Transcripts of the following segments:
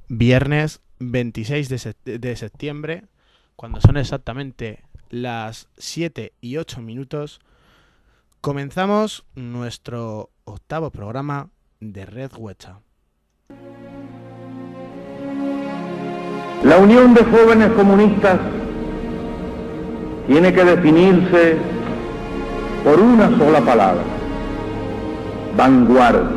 viernes 26 de septiembre, cuando son exactamente las 7:08, comenzamos nuestro octavo programa de Red Huecha. La Unión de Jóvenes Comunistas tiene que definirse por una sola palabra: vanguardia.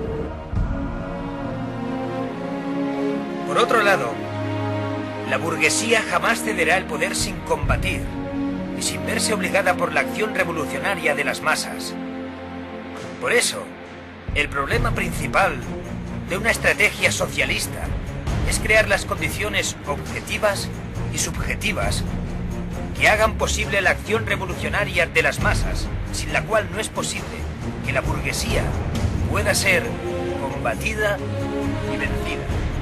Por otro lado, la burguesía jamás cederá el poder sin combatir y sin verse obligada por la acción revolucionaria de las masas. Por eso, el problema principal de una estrategia socialista es crear las condiciones objetivas y subjetivas que hagan posible la acción revolucionaria de las masas, sin la cual no es posible que la burguesía pueda ser combatida y vencida.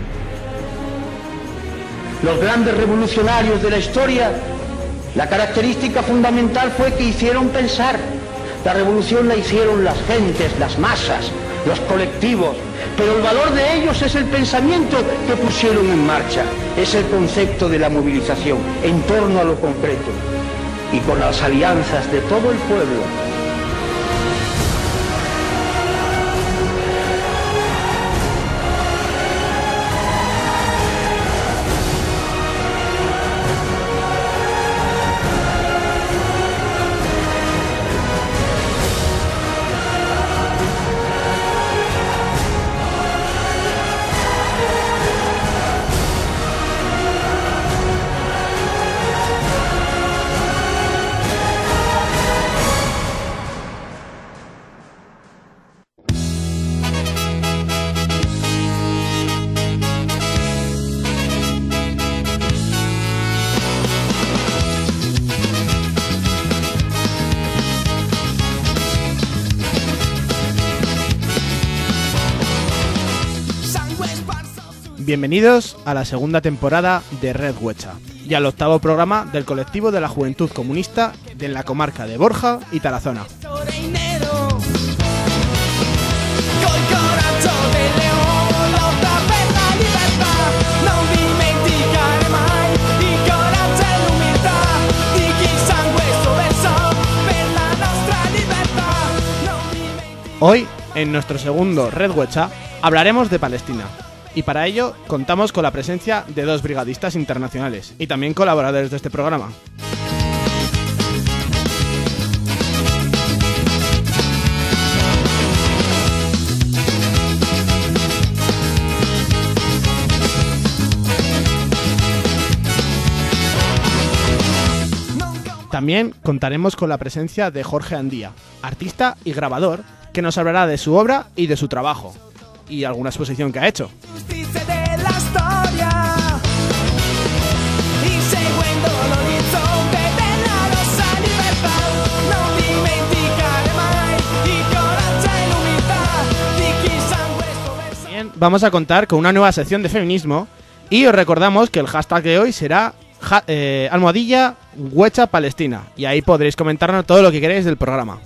Los grandes revolucionarios de la historia, la característica fundamental fue que hicieron pensar. La revolución la hicieron las gentes, las masas, los colectivos, pero el valor de ellos es el pensamiento que pusieron en marcha, es el concepto de la movilización en torno a lo concreto y con las alianzas de todo el pueblo. Bienvenidos a la segunda temporada de Red Huecha y al octavo programa del colectivo de la Juventud Comunista de la comarca de Borja y Tarazona. Hoy, en nuestro segundo Red Huecha, hablaremos de Palestina. Y para ello contamos con la presencia de dos brigadistas internacionales y también colaboradores de este programa. También contaremos con la presencia de Jorge Andía, artista y grabador, que nos hablará de su obra y de su trabajo, y alguna exposición que ha hecho. Bien, vamos a contar con una nueva sección de feminismo y os recordamos que el hashtag de hoy será almohadilla Huecha Palestina, y ahí podréis comentarnos todo lo que queréis del programa.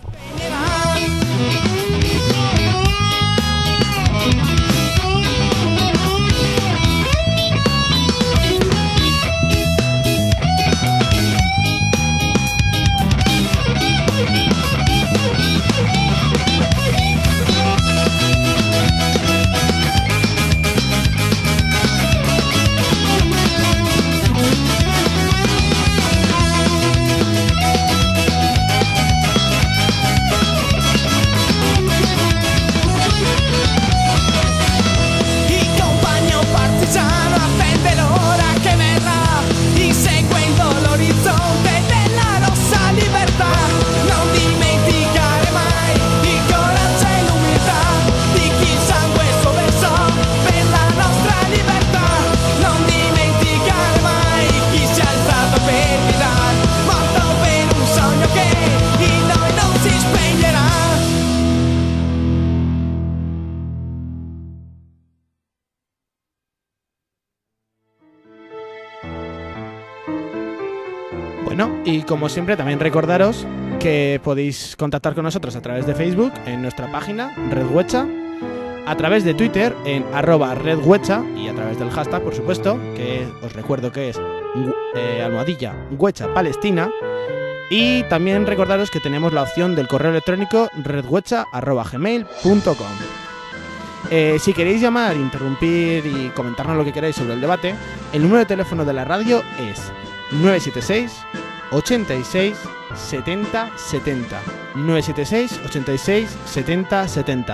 Bueno, y como siempre también recordaros que podéis contactar con nosotros a través de Facebook en nuestra página Red Huecha, a través de Twitter en @redhuecha y a través del hashtag, por supuesto, que os recuerdo que es #Huecha Palestina. Y también recordaros que tenemos la opción del correo electrónico redhuecha@gmail.com. Si queréis llamar, interrumpir y comentarnos lo que queráis sobre el debate, el número de teléfono de la radio es 976 86 70 70. 976 86 70 70.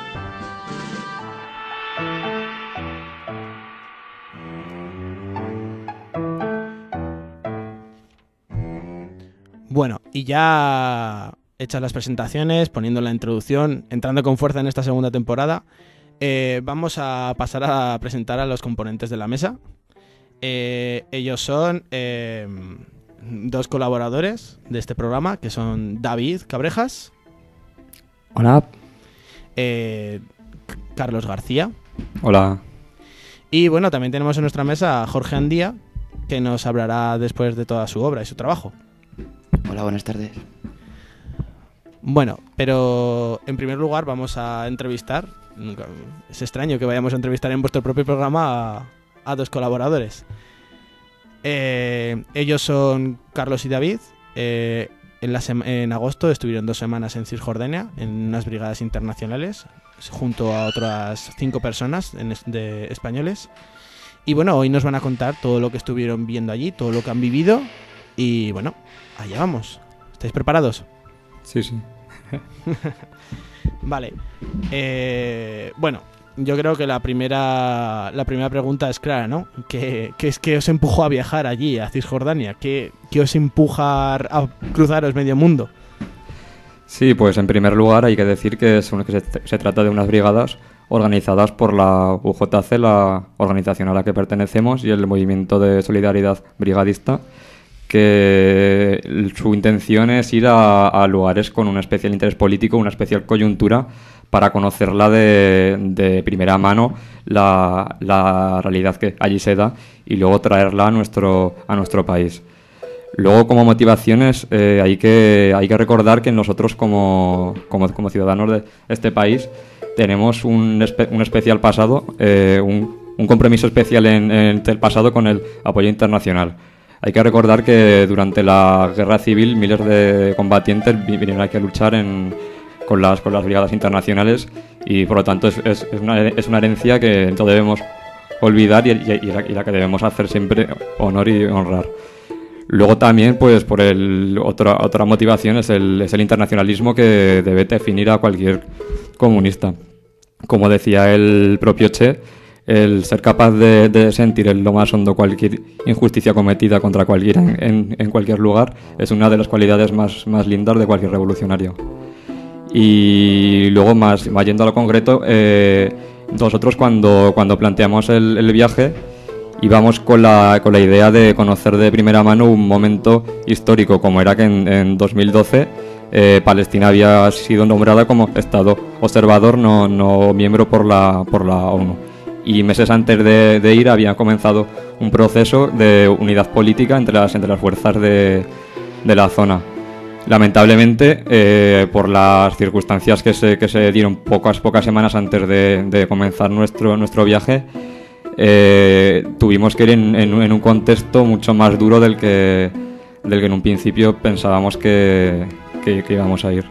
Bueno, y ya hechas las presentaciones, poniendo la introducción, entrando con fuerza en esta segunda temporada, vamos a pasar a presentar a los componentes de la mesa. Ellos son dos colaboradores de este programa, que son David Cabrejas. Hola. Carlos García. Hola. Y bueno, también tenemos en nuestra mesa a Jorge Andía, que nos hablará después de toda su obra y su trabajo. Hola, buenas tardes. Bueno, pero en primer lugar vamos a entrevistar. Es extraño que vayamos a entrevistar en vuestro propio programa a dos colaboradores. Ellos son Carlos y David. En agosto estuvieron 2 semanas en Cisjordania, en unas brigadas internacionales, junto a otras 5 personas de españoles. Y bueno, hoy nos van a contar todo lo que estuvieron viendo allí, todo lo que han vivido. Y bueno, allá vamos. ¿Estáis preparados? Sí, sí. Vale. Bueno, yo creo que la primera pregunta es clara, ¿no? ¿Qué os empujó a viajar allí, a Cisjordania? ¿Qué os empuja a cruzaros medio mundo? Sí, pues en primer lugar hay que decir que se trata de unas brigadas organizadas por la UJC, la organización a la que pertenecemos, y el Movimiento de Solidaridad Brigadista, que su intención es ir a lugares con un especial interés político, una especial coyuntura, para conocerla de primera mano, la realidad que allí se da, y luego traerla a nuestro país. Luego, como motivaciones, hay que recordar que nosotros como ciudadanos de este país tenemos un especial pasado, un compromiso especial en el pasado con el apoyo internacional. Hay que recordar que durante la guerra civil miles de combatientes vinieron aquí a luchar con las brigadas internacionales, y por lo tanto es una herencia que no debemos olvidar y la que debemos hacer siempre honor y honrar. Luego también, pues por otra motivación es el internacionalismo que debe definir a cualquier comunista. Como decía el propio Che, el ser capaz de sentir en lo más hondo cualquier injusticia cometida contra cualquiera en cualquier lugar es una de las cualidades más lindas de cualquier revolucionario. Y luego, más yendo a lo concreto, nosotros cuando planteamos el viaje íbamos con la idea de conocer de primera mano un momento histórico, como era que en 2012 Palestina había sido nombrada como Estado observador, no miembro por la ONU. Y meses antes de ir había comenzado un proceso de unidad política entre las fuerzas de la zona. Lamentablemente, por las circunstancias que se dieron pocas semanas antes de comenzar nuestro viaje, tuvimos que ir en un contexto mucho más duro del que en un principio pensábamos que íbamos a ir.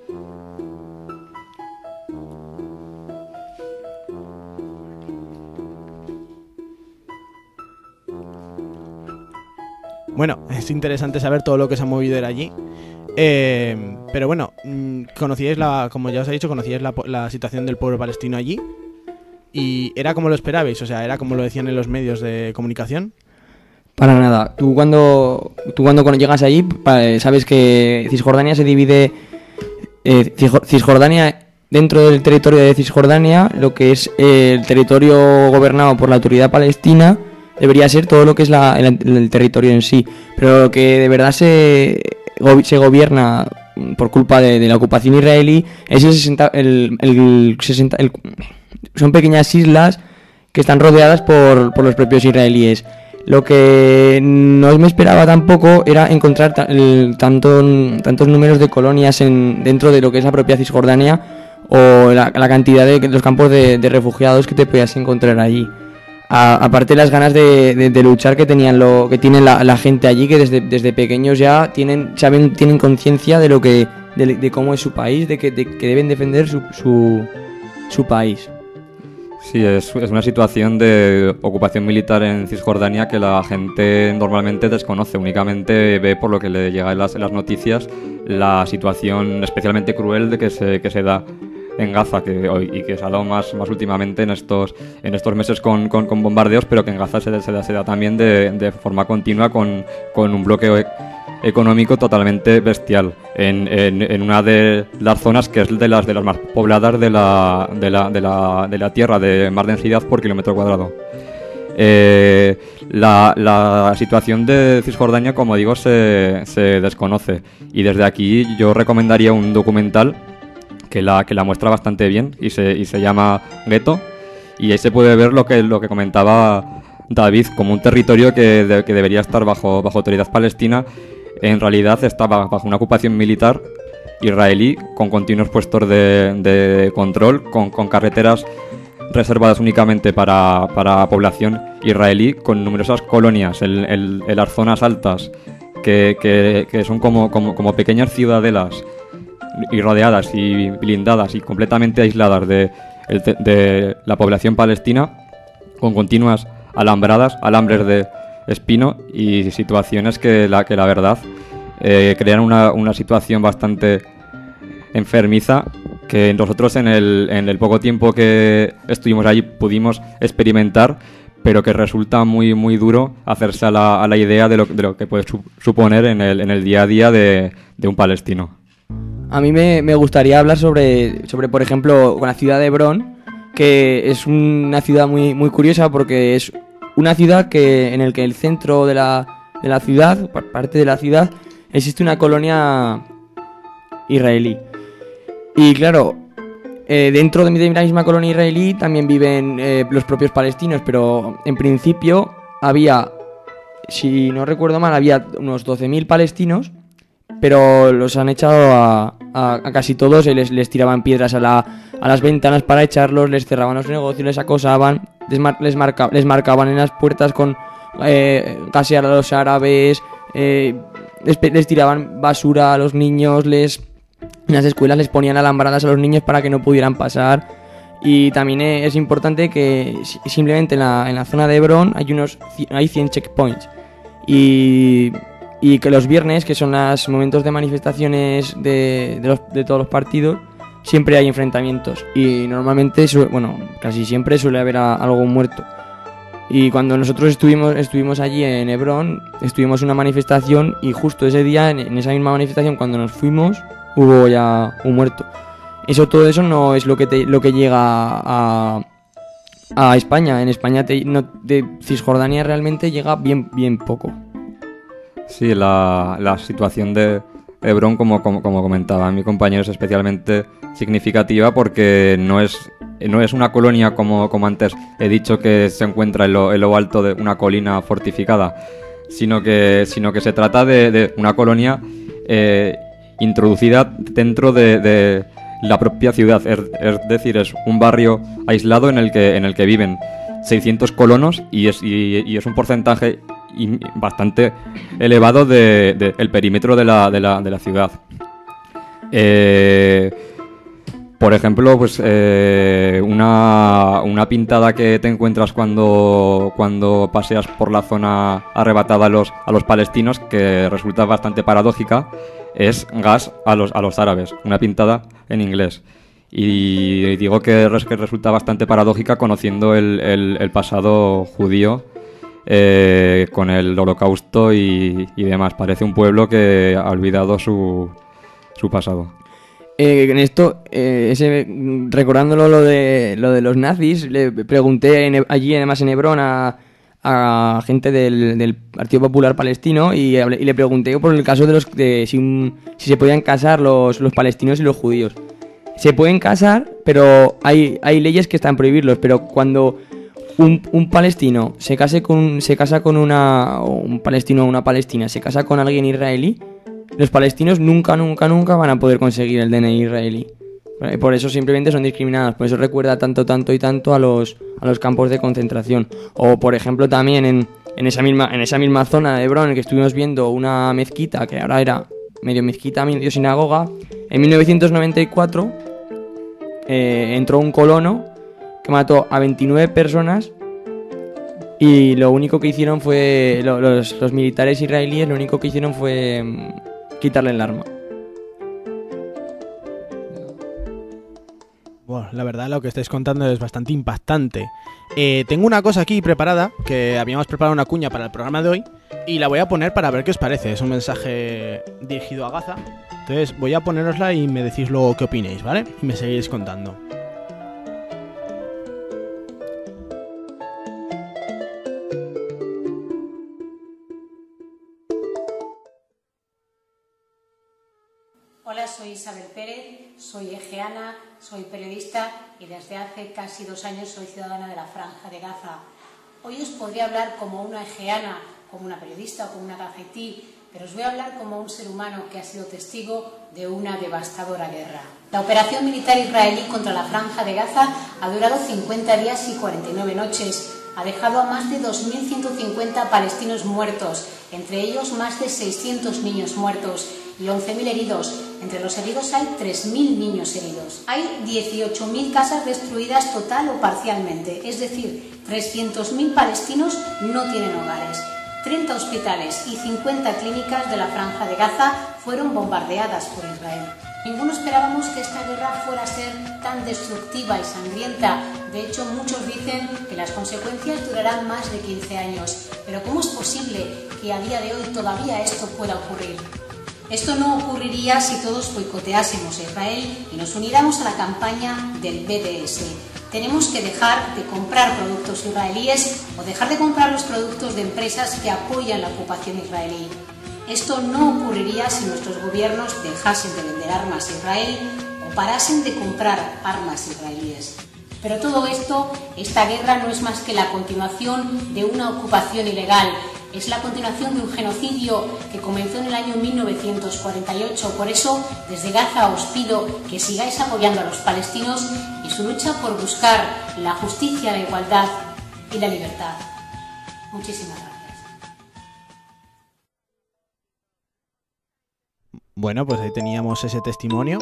Bueno, es interesante saber todo lo que se ha movido allí. Pero bueno, conocíais como ya os he dicho, conocíais la situación del pueblo palestino allí. ¿Y era como lo esperabais? O sea, ¿era como lo decían en los medios de comunicación? Para nada. Tú cuando llegas allí, sabes que Cisjordania se divide... Cisjordania, dentro del territorio de Cisjordania, lo que es el territorio gobernado por la Autoridad Palestina, debería ser todo lo que es el territorio en sí. Pero lo que de verdad se gobierna por culpa de la ocupación israelí es son pequeñas islas que están rodeadas por los propios israelíes. Lo que no me esperaba tampoco era encontrar tantos números de colonias dentro de lo que es la propia Cisjordania, o la cantidad de los campos de refugiados que te podías encontrar allí. Aparte las ganas de luchar que tienen la gente allí, que desde pequeños ya tienen conciencia de cómo es su país, de que deben defender su país. Sí, es una situación de ocupación militar en Cisjordania que la gente normalmente desconoce, únicamente ve por lo que le llega en las noticias la situación especialmente cruel de que se da en Gaza y que se ha dado más últimamente en estos meses con bombardeos, pero que en Gaza se da también de forma continua con un bloqueo económico totalmente bestial en una de las zonas que es de las más pobladas de la tierra, de más densidad por kilómetro cuadrado. La situación de Cisjordania, como digo, se desconoce, y desde aquí yo recomendaría un documental que la muestra bastante bien y se llama Gueto, y ahí se puede ver lo que comentaba David, como un territorio que debería estar bajo autoridad palestina. En realidad está bajo una ocupación militar israelí, con continuos puestos de control, con carreteras reservadas únicamente para población israelí, con numerosas colonias en las zonas altas que son como pequeñas ciudadelas y rodeadas y blindadas y completamente aisladas de la población palestina, con continuas alambres de espino y situaciones que la verdad crean una situación bastante enfermiza, que nosotros en el poco tiempo que estuvimos allí pudimos experimentar, pero que resulta muy muy duro hacerse a la idea de lo que puede suponer en el día a día de un palestino. A mí me gustaría hablar sobre por ejemplo, con la ciudad de Hebrón, que es una ciudad muy muy curiosa, porque es una ciudad en el que el centro de la ciudad, parte de la ciudad, existe una colonia israelí. Y claro, dentro de la misma colonia israelí también viven los propios palestinos, pero en principio había, si no recuerdo mal, había unos 12.000 palestinos, pero los han echado a casi todos, y les tiraban piedras a las ventanas para echarlos, les cerraban los negocios, les acosaban, les marcaban en las puertas con gasear a los árabes, les tiraban basura a los niños, en las escuelas les ponían alambradas a los niños para que no pudieran pasar. Y también es importante que simplemente en la zona de Hebrón hay 100 checkpoints, y que los viernes, que son los momentos de manifestaciones de todos los partidos, siempre hay enfrentamientos, y normalmente, casi siempre suele haber algún muerto. Y cuando nosotros estuvimos allí en Hebrón, estuvimos en una manifestación, y justo ese día, en esa misma manifestación, cuando nos fuimos, hubo ya un muerto. Todo eso no es lo que llega a España. En España de Cisjordania realmente llega bien poco. Sí, la situación de Hebrón, como comentaba mi compañero, es especialmente significativa, porque no es una colonia como antes he dicho, que se encuentra en lo alto de una colina fortificada, sino que se trata de una colonia introducida dentro de la propia ciudad, es decir, es un barrio aislado en el que viven 600 colonos, y es un porcentaje bastante elevado del perímetro de la ciudad. Por ejemplo, pues una pintada que te encuentras cuando paseas por la zona arrebatada a los palestinos, que resulta bastante paradójica, es gas a los árabes, una pintada en inglés. Y digo que resulta bastante paradójica, conociendo el pasado judío con el Holocausto y demás. Parece un pueblo que ha olvidado su pasado. En esto, recordándolo lo de los nazis, le pregunté allí, además en Hebrón, a gente del Partido Popular Palestino, y le pregunté por el caso de si se podían casar los palestinos y los judíos. Se pueden casar, pero hay leyes que están prohibirlos. Pero cuando un palestino se casa con un palestino o una palestina se casa con alguien israelí, los palestinos nunca van a poder conseguir el DNI israelí, Por eso simplemente son discriminados, por eso recuerda tanto y tanto a los campos de concentración. O por ejemplo también en esa misma zona de Hebrón, en que estuvimos viendo una mezquita, que ahora era medio mezquita, medio sinagoga, en 1994 entró un colono que mató a 29 personas y lo único que hicieron fue, los militares israelíes, lo único que hicieron fue quitarle el arma. Bueno, la verdad lo que estáis contando es bastante impactante. Tengo una cosa aquí preparada, que habíamos preparado una cuña para el programa de hoy, y la voy a poner para ver qué os parece. Es un mensaje dirigido a Gaza. Entonces voy a ponerosla y me decís luego qué opinéis, ¿vale? Y me seguís contando. Hola, soy Isabel Pérez, soy egeana, soy periodista y desde hace casi 2 años soy ciudadana de la Franja de Gaza. Hoy os podría hablar como una egeana, como una periodista o como una gazaití, pero os voy a hablar como un ser humano que ha sido testigo de una devastadora guerra. La operación militar israelí contra la Franja de Gaza ha durado 50 días y 49 noches. Ha dejado a más de 2.150 palestinos muertos, entre ellos más de 600 niños muertos y 11.000 heridos. Entre los heridos hay 3.000 niños heridos. Hay 18.000 casas destruidas total o parcialmente, es decir, 300.000 palestinos no tienen hogares. 30 hospitales y 50 clínicas de la Franja de Gaza fueron bombardeadas por Israel. Ninguno esperábamos que esta guerra fuera a ser tan destructiva y sangrienta. De hecho, muchos dicen que las consecuencias durarán más de 15 años. Pero ¿cómo es posible que a día de hoy todavía esto pueda ocurrir? Esto no ocurriría si todos boicoteásemos a Israel y nos uniéramos a la campaña del BDS. Tenemos que dejar de comprar productos israelíes o dejar de comprar los productos de empresas que apoyan la ocupación israelí. Esto no ocurriría si nuestros gobiernos dejasen de vender armas a Israel o parasen de comprar armas israelíes. Pero todo esto, esta guerra no es más que la continuación de una ocupación ilegal. Es la continuación de un genocidio que comenzó en el año 1948. Por eso, desde Gaza os pido que sigáis apoyando a los palestinos y su lucha por buscar la justicia, la igualdad y la libertad. Muchísimas gracias. Bueno, pues ahí teníamos ese testimonio.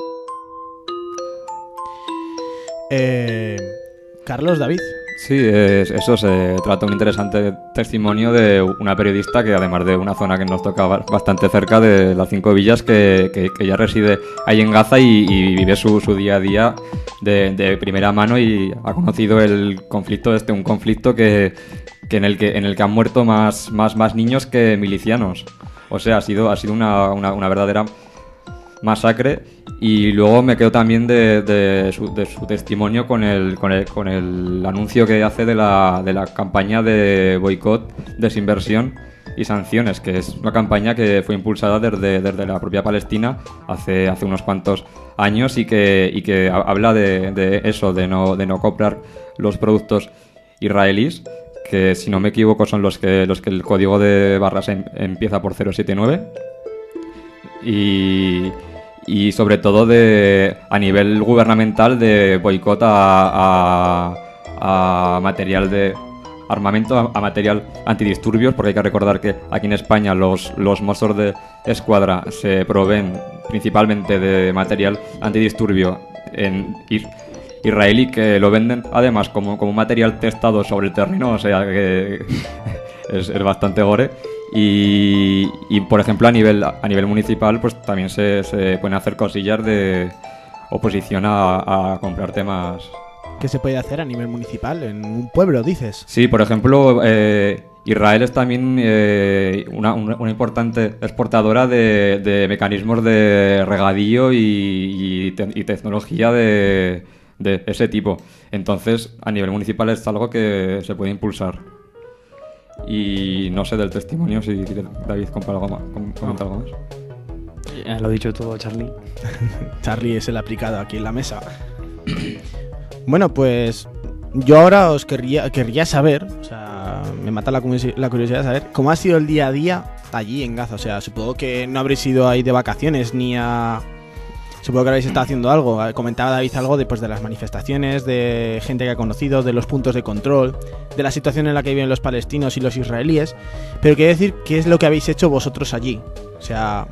Carlos, David. Sí, eso se trata de un interesante testimonio de una periodista que, además de una zona que nos toca bastante cerca, de las 5 villas, que ya reside ahí en Gaza y vive su día a día de primera mano, y ha conocido el conflicto un conflicto en el que han muerto más niños que milicianos. O sea, ha sido una verdadera masacre. Y luego me quedo también de su testimonio con el anuncio que hace de la campaña de boicot, desinversión y sanciones, que es una campaña que fue impulsada desde la propia Palestina hace unos cuantos años, y que habla de eso, de no comprar los productos israelíes, que si no me equivoco son los que el código de barras empieza por 079, y sobre todo a nivel gubernamental de boicot a material de armamento, a material antidisturbios, porque hay que recordar que aquí en España los Mossos de Escuadra se proveen principalmente de material antidisturbio en israelí, que lo venden además como material testado sobre el terreno, o sea que es bastante gore. Y por ejemplo a nivel municipal pues también se pueden hacer cosillas de oposición a comprar temas. ¿Qué se puede hacer a nivel municipal en un pueblo, dices? Sí, por ejemplo, Israel es también una importante exportadora de mecanismos de regadío y tecnología de ese tipo. Entonces, a nivel municipal es algo que se puede impulsar. Y no sé del testimonio, si David comenta algo más. Ya lo he dicho todo, Charlie. Charlie es el aplicado aquí en la mesa. Bueno, pues yo ahora os querría saber, o sea, me mata la curiosidad de saber cómo ha sido el día a día allí en Gaza. O sea, supongo que no habréis ido ahí de vacaciones ni a... O Supongo que habéis estado haciendo algo. Comentaba David algo de las manifestaciones, de gente que ha conocido, de los puntos de control, de la situación en la que viven los palestinos y los israelíes. Pero quiero decir, ¿qué es lo que habéis hecho vosotros allí? O sea...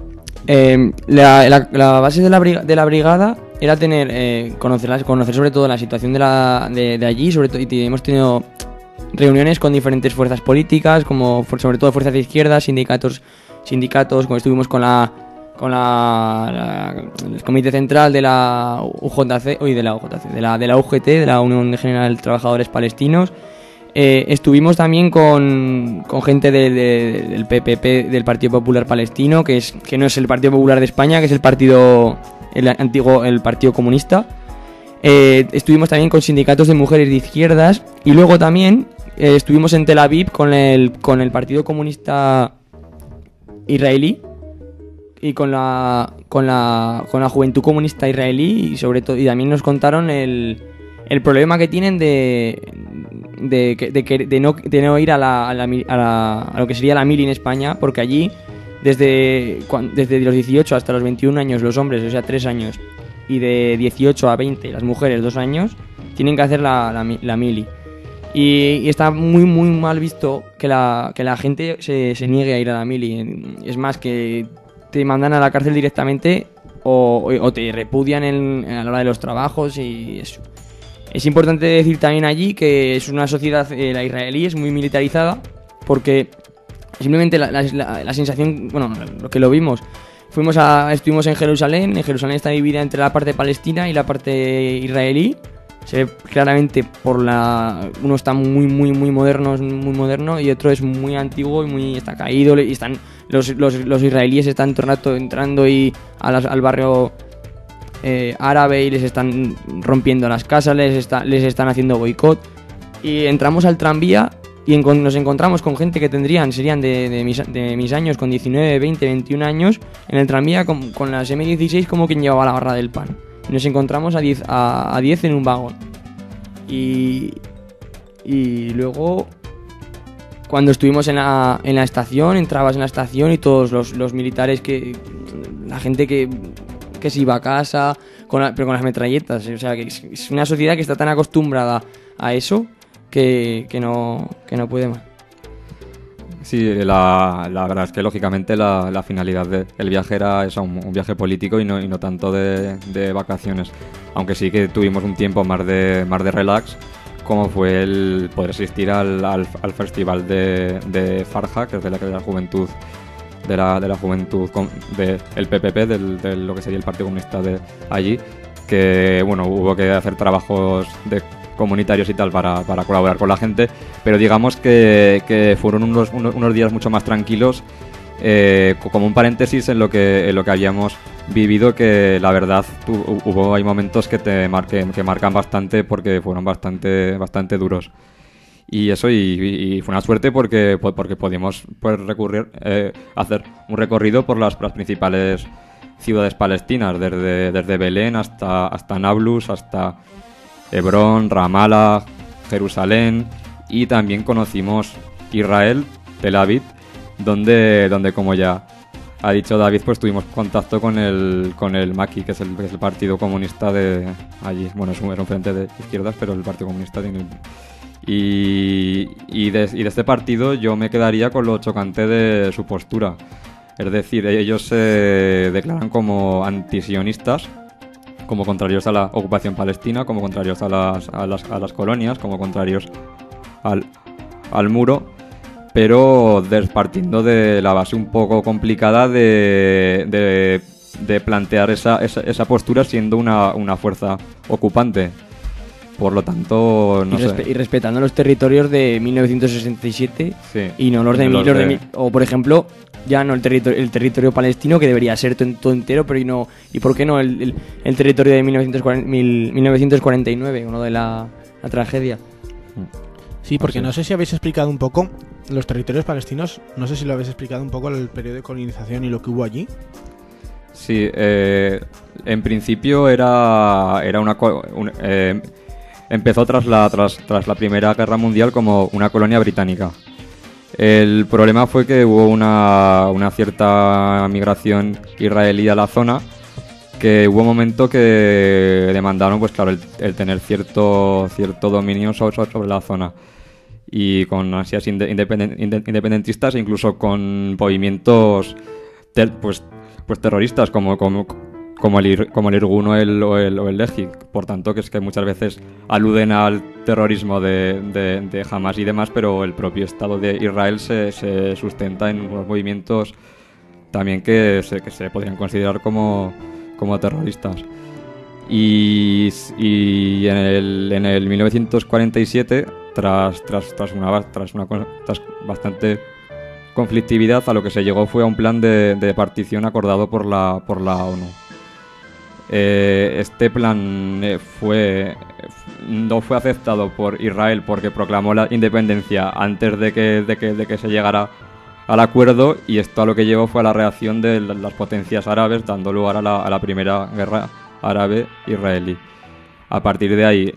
la base de la brigada era conocer sobre todo la situación de allí, sobre todo, y hemos tenido reuniones con diferentes fuerzas políticas, como sobre todo fuerzas de izquierda, sindicatos, como estuvimos con el comité central de la UJC, de la UGT, de la Unión General de Trabajadores Palestinos. Estuvimos también con gente del PPP, del Partido Popular Palestino, que no es el Partido Popular de España, que es el Partido Comunista. Estuvimos también con sindicatos de mujeres de izquierdas, y luego también estuvimos en Tel Aviv con el Partido Comunista israelí y con la Juventud Comunista israelí, y sobre todo, y también nos contaron el problema que tienen de no ir a lo que sería la mili en España, porque allí desde los 18 hasta los 21 años los hombres, o sea 3 años, y de 18 a 20 las mujeres 2 años, tienen que hacer la mili. Y está muy muy mal visto que la gente se niegue a ir a la mili. Es más, que te mandan a la cárcel directamente o te repudian a la hora de los trabajos, y eso. Es importante decir también allí que es una sociedad, la israelí, es muy militarizada, porque simplemente la sensación, bueno, lo que lo vimos, estuvimos en Jerusalén. En Jerusalén está dividida entre la parte palestina y la parte israelí. Se ve claramente uno está muy muy muy moderno, y otro es muy antiguo y está caído, y están los israelíes están entrando al barrio árabe, y les están rompiendo las casas, les están haciendo boicot. Y entramos al tranvía y nos encontramos con gente que serían de mis años, con 19, 20, 21 años, en el tranvía con las M16 como quien llevaba la barra del pan. Y nos encontramos a 10 en un vagón. Y luego, cuando estuvimos en la estación, entrabas en la estación y todos los militares, la gente que se iba a casa, pero con las metralletas. O sea, que es una sociedad que está tan acostumbrada a eso que no puede más. Sí, la verdad es que lógicamente la finalidad del viaje era eso, un viaje político y no tanto de vacaciones. Aunque sí que tuvimos un tiempo más de relax, como fue el poder asistir al festival de Farja, que es de la juventud de la juventud del PPP, de lo que sería el Partido Comunista de allí, que bueno, hubo que hacer trabajos comunitarios y tal para colaborar con la gente, pero digamos que fueron unos días mucho más tranquilos, como un paréntesis en lo que habíamos vivido, que la verdad hay momentos que marcan bastante, porque fueron bastante duros. Y eso, y fue una suerte porque pudimos hacer un recorrido por las principales ciudades palestinas, desde Belén hasta Nablus, hasta Hebrón, Ramallah, Jerusalén, y también conocimos Israel, Tel Aviv, donde como ya ha dicho David, pues tuvimos contacto con el Maki, que es el Partido Comunista de allí. Bueno, era un frente de izquierdas, pero el Partido Comunista tiene... Y de este partido yo me quedaría con lo chocante de su postura. Es decir, ellos se declaran como antisionistas, como contrarios a la ocupación palestina, como contrarios a las colonias, como contrarios al muro, pero partiendo de la base un poco complicada de plantear esa postura siendo una fuerza ocupante. Por lo tanto, y respetando los territorios de 1967, sí, y no los de o por ejemplo, ya no el territorio palestino, que debería ser todo entero, pero y por qué no el territorio de 1949, uno de la tragedia. Sí, porque no sé si habéis explicado un poco los territorios palestinos, no sé si lo habéis explicado un poco el periodo de colonización y lo que hubo allí. Sí, en principio empezó tras la Primera Guerra Mundial como una colonia británica. El problema fue que hubo una cierta migración israelí a la zona, que hubo un momento que demandaron, pues claro, el tener cierto dominio sobre la zona, y con ansias independentistas e incluso con movimientos pues terroristas como el Irgun o el Lehi. Por tanto, que es que muchas veces aluden al terrorismo de Hamas y demás, pero el propio Estado de Israel se sustenta en unos movimientos también que se podrían considerar como terroristas. Y en el 1947, tras bastante conflictividad, a lo que se llegó fue a un plan de partición acordado por la ONU. Este plan no fue aceptado por Israel porque proclamó la independencia antes de que se llegara al acuerdo, y esto a lo que llevó fue a la reacción de las potencias árabes, dando lugar a la primera guerra árabe-israelí. A partir de ahí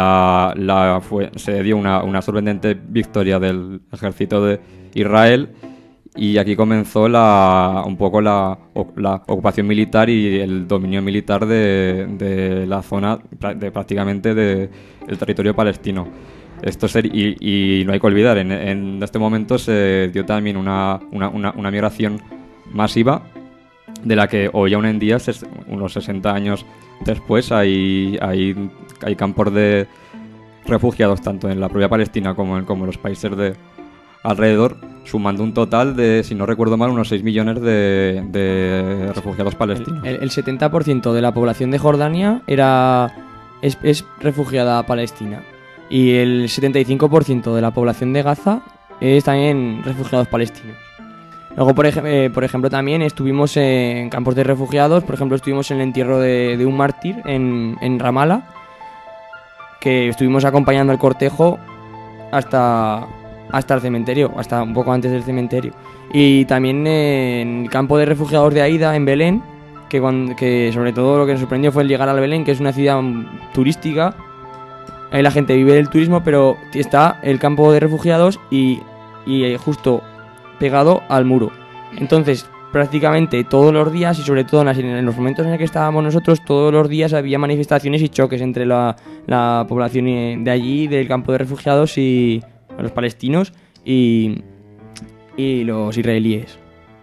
se dio una sorprendente victoria del ejército de Israel, y aquí comenzó un poco la ocupación militar y el dominio militar de la zona, prácticamente del territorio palestino. Y no hay que olvidar, en este momento se dio también una migración masiva, de la que hoy aún en día, unos 60 años después, hay campos de refugiados tanto en la propia Palestina como en los países de alrededor, sumando un total de, si no recuerdo mal, unos 6 millones de refugiados palestinos. El 70% de la población de Jordania es refugiada palestina, y el 75% de la población de Gaza es también refugiados palestinos. Luego, por ejemplo, también estuvimos en campos de refugiados. Por ejemplo, estuvimos en el entierro de un mártir en Ramallah, que estuvimos acompañando el cortejo hasta el cementerio, hasta un poco antes del cementerio. Y también en el campo de refugiados de Aida, en Belén, que sobre todo lo que nos sorprendió fue el llegar a Belén, que es una ciudad turística. Ahí la gente vive del turismo, pero está el campo de refugiados y justo pegado al muro. Entonces, prácticamente todos los días, y sobre todo en los momentos en los que estábamos nosotros, todos los días había manifestaciones y choques entre la población de allí, del campo de refugiados, y los palestinos y los israelíes.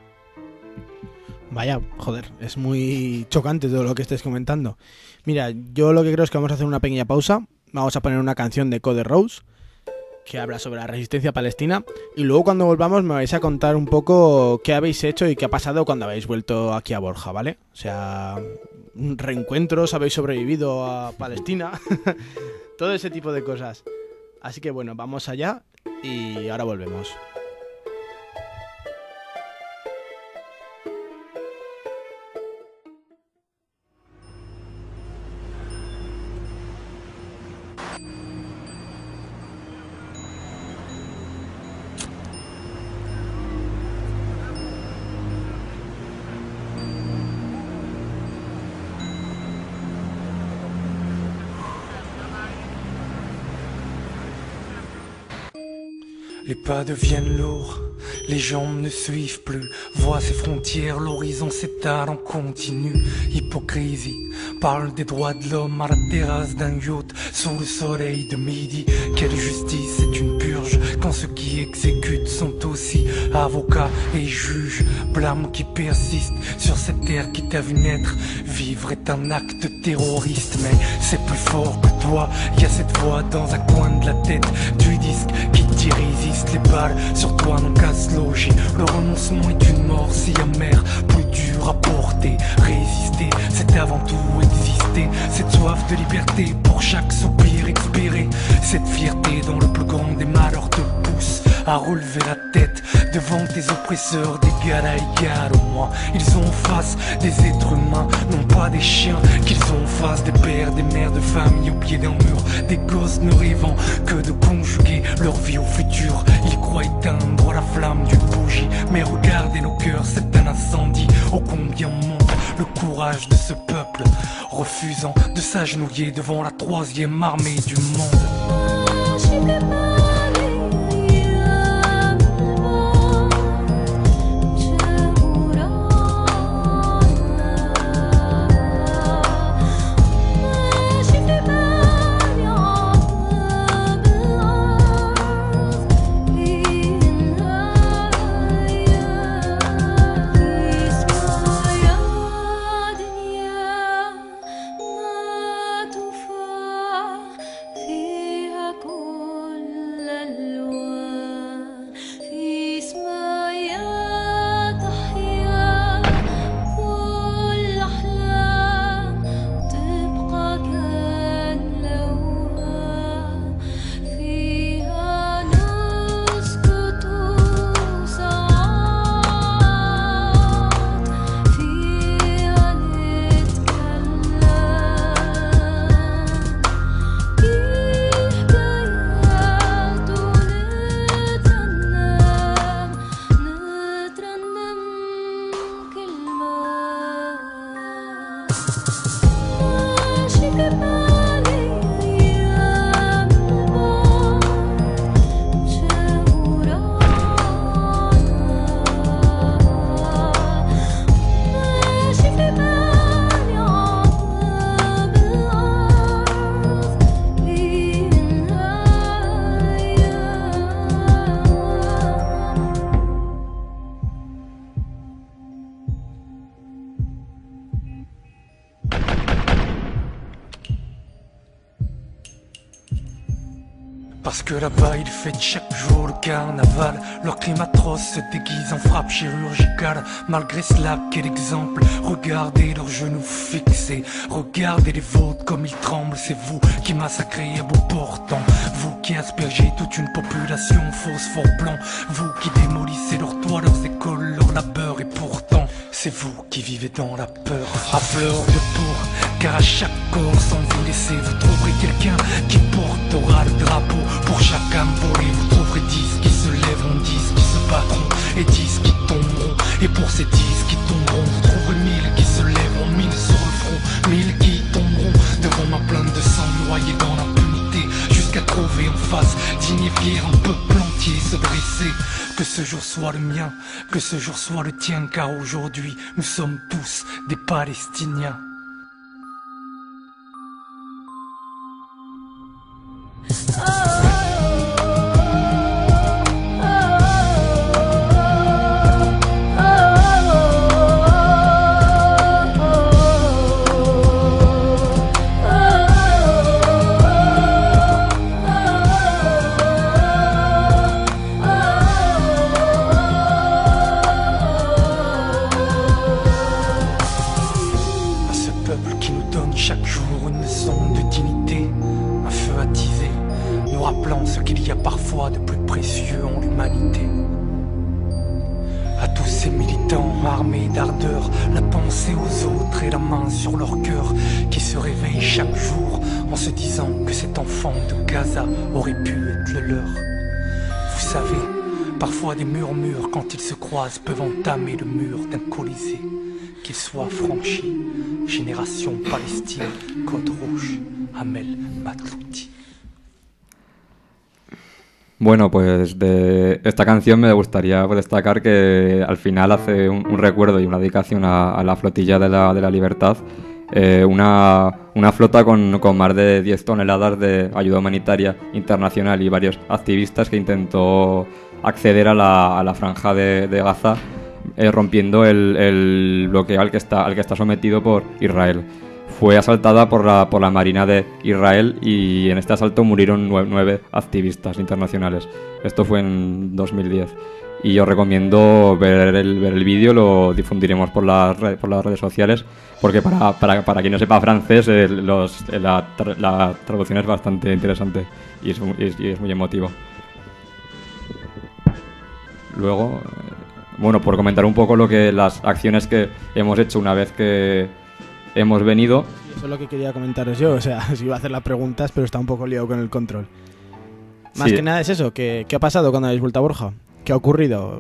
Vaya, joder, es muy chocante todo lo que estáis comentando. Mira, yo lo que creo es que vamos a hacer una pequeña pausa. Vamos a poner una canción de Code Rose que habla sobre la resistencia palestina, y luego cuando volvamos me vais a contar un poco qué habéis hecho y qué ha pasado cuando habéis vuelto aquí a Borja, ¿vale? O sea, reencuentros, habéis sobrevivido a Palestina, todo ese tipo de cosas. Así que bueno, vamos allá y ahora volvemos. Les pas deviennent lourds, les jambes ne suivent plus. Vois ces frontières, l'horizon s'étale en continu. Hypocrisie, parle des droits de l'homme à la terrasse d'un yacht sous le soleil de midi. Quelle justice, c'est une purge quand ceux qui exécutent sont aussi avocats et juges. Blâme qui persiste sur cette terre qui t'a vu naître. Vivre est un acte terroriste, mais c'est plus fort que toi. Y a cette voix dans un coin de la tête du disque qui t'y résiste. Les balles sur toi n'ont qu'à se loger. Le renoncement est une mort si amère, plus dur à porter. Résister, c'est avant tout exister. Cette soif de liberté pour chaque soupir expiré. Cette fierté dont le plus grand des malheurs te pousse à relever la tête devant tes oppresseurs d'égal à égal. Au moins ils ont en face des êtres humains, non pas des chiens. Qu'ils ont en face des pères, des mères de famille au pied d'un mur. Des gosses ne rêvant que de conjuguer leur vie au futur. Ils croient éteindre la flamme d'une bougie, mais regardez nos cœurs, c'est un incendie. Ô combien manque le courage de ce peuple, refusant de s'agenouiller devant la troisième armée du monde. Parce que là-bas ils fêtent chaque jour le carnaval. Leur crime atroce se déguise en frappe chirurgicale. Malgré cela, quel exemple. Regardez leurs genoux fixés, regardez les vôtres comme ils tremblent. C'est vous qui massacrez à bout portant, vous qui aspergez toute une population phosphore blanc, vous qui démolissez leurs toits, leurs écoles, leur labeur. Et pourtant, c'est vous qui vivez dans la peur, à fleur de peau. Car à chaque corps sans vous laisser, vous trouverez quelqu'un qui portera le drapeau. Pour chaque âme volée, vous trouverez 10 qui se lèveront, 10 qui se battront et 10 qui tomberont. Et pour ces 10 qui tomberont, vous trouverez 1000 qui se lèveront, 1000 sur le front, 1000 qui tomberont devant ma plainte de sang, noyés dans l'impunité, jusqu'à trouver en face digne et fier un peuple entier se dresser. Que ce jour soit le mien, que ce jour soit le tien, car aujourd'hui nous sommes tous des Palestiniens. Peuvent entamer le mur d'un Colisée, qu'il soit franchi. Génération Palestine, Code Rouge, Amel Matlouti. Bueno, pues de esta canción me gustaría destacar que al final hace un recuerdo y una dedicación a la flotilla de la libertad, una flota con más de 10 toneladas de ayuda humanitaria internacional y varios activistas que intentó acceder a la franja de Gaza, rompiendo el bloqueo al que está sometido por Israel. Fue asaltada por la Marina de Israel y en este asalto murieron 9 activistas internacionales. Esto fue en 2010. Y os recomiendo ver el vídeo, lo difundiremos por las redes sociales, porque para quien no sepa francés, la traducción es bastante interesante y es muy emotivo. Luego, bueno, por comentar un poco las acciones que hemos hecho una vez que hemos venido. Eso es lo que quería comentaros yo, o sea, si iba a hacer las preguntas, pero está un poco liado con el control. Más que nada es eso, ¿qué ha pasado cuando habéis vuelto a Borja? ¿Qué ha ocurrido?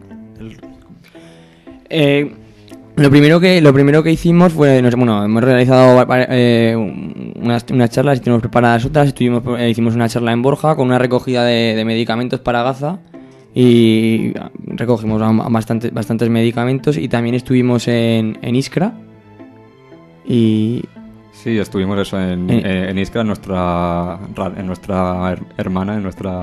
Lo primero que hicimos fue, hemos realizado unas charlas y tenemos preparadas otras. Hicimos una charla en Borja con una recogida de medicamentos para Gaza. Y recogimos bastantes medicamentos y también estuvimos en Iskra y... Sí, estuvimos eso en Iskra, en nuestra hermana, en nuestra...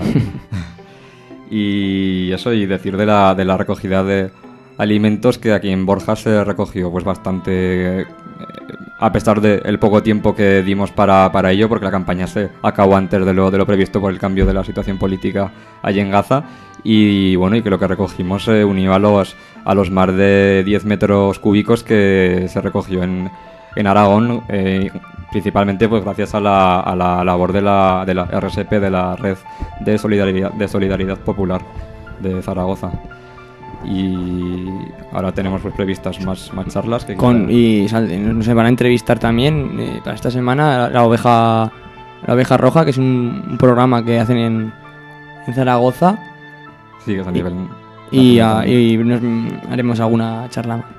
Y eso, y decir de la recogida de alimentos, que aquí en Borja se recogió pues bastante, a pesar del poco tiempo que dimos para ello, porque la campaña se acabó antes de lo previsto por el cambio de la situación política allí en Gaza. Y bueno, y que lo que recogimos se unió a los más de 10 metros cúbicos que se recogió en Aragón, principalmente pues gracias a la labor de la RSP, de la Red de Solidaridad Popular de Zaragoza. Y ahora tenemos pues previstas más charlas nos van a entrevistar también para esta semana la oveja roja, que es un programa que hacen en Zaragoza. Sí, que es a nivel... Y haremos alguna charla más.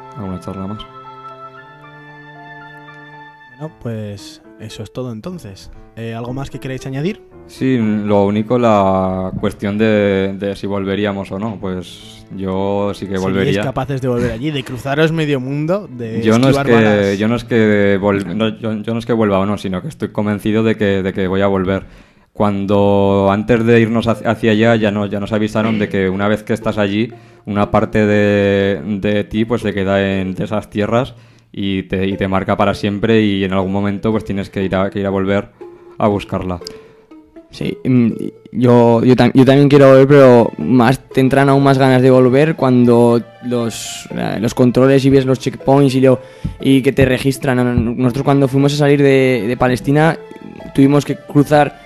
Bueno, pues eso es todo entonces. ¿Algo más que queréis añadir? Sí, lo único, la cuestión de si volveríamos o no. Pues yo sí que volvería. ¿Seríais capaces de volver allí, de cruzaros medio mundo, de yo no es que vuelva o no, sino que estoy convencido de que voy a volver. Cuando antes de irnos hacia allá ya nos avisaron de que una vez que estás allí, una parte de ti pues se queda en esas tierras y te marca para siempre, y en algún momento pues tienes que ir a volver a buscarla. Sí, yo también quiero volver, pero te entran aún más ganas de volver cuando los controles y ves los checkpoints y que te registran. Nosotros cuando fuimos a salir de Palestina tuvimos que cruzar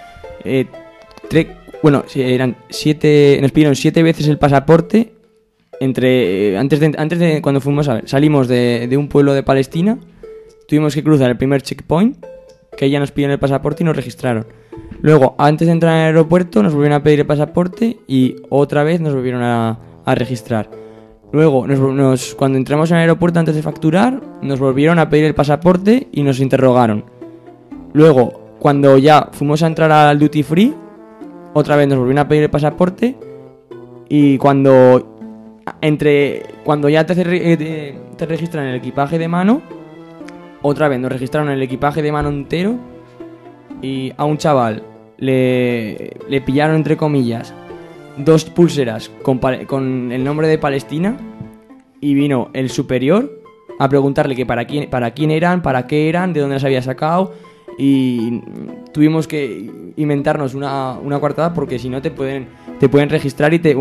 nos pidieron 7 veces el pasaporte antes de cuando fuimos salimos de un pueblo de Palestina, tuvimos que cruzar el primer checkpoint, que ya nos pidieron el pasaporte y nos registraron. Luego, antes de entrar al aeropuerto, nos volvieron a pedir el pasaporte y otra vez nos volvieron a registrar. Luego, cuando entramos en el aeropuerto antes de facturar, nos volvieron a pedir el pasaporte y nos interrogaron. Luego, cuando ya fuimos a entrar al duty free, otra vez nos volvieron a pedir el pasaporte y cuando ya te registran el equipaje de mano, otra vez nos registraron el equipaje de mano entero y a un chaval le pillaron, entre comillas, 2 pulseras con el nombre de Palestina y vino el superior a preguntarle que para quién eran, para qué eran, de dónde las había sacado y tuvimos que inventarnos una coartada porque si no te pueden registrar y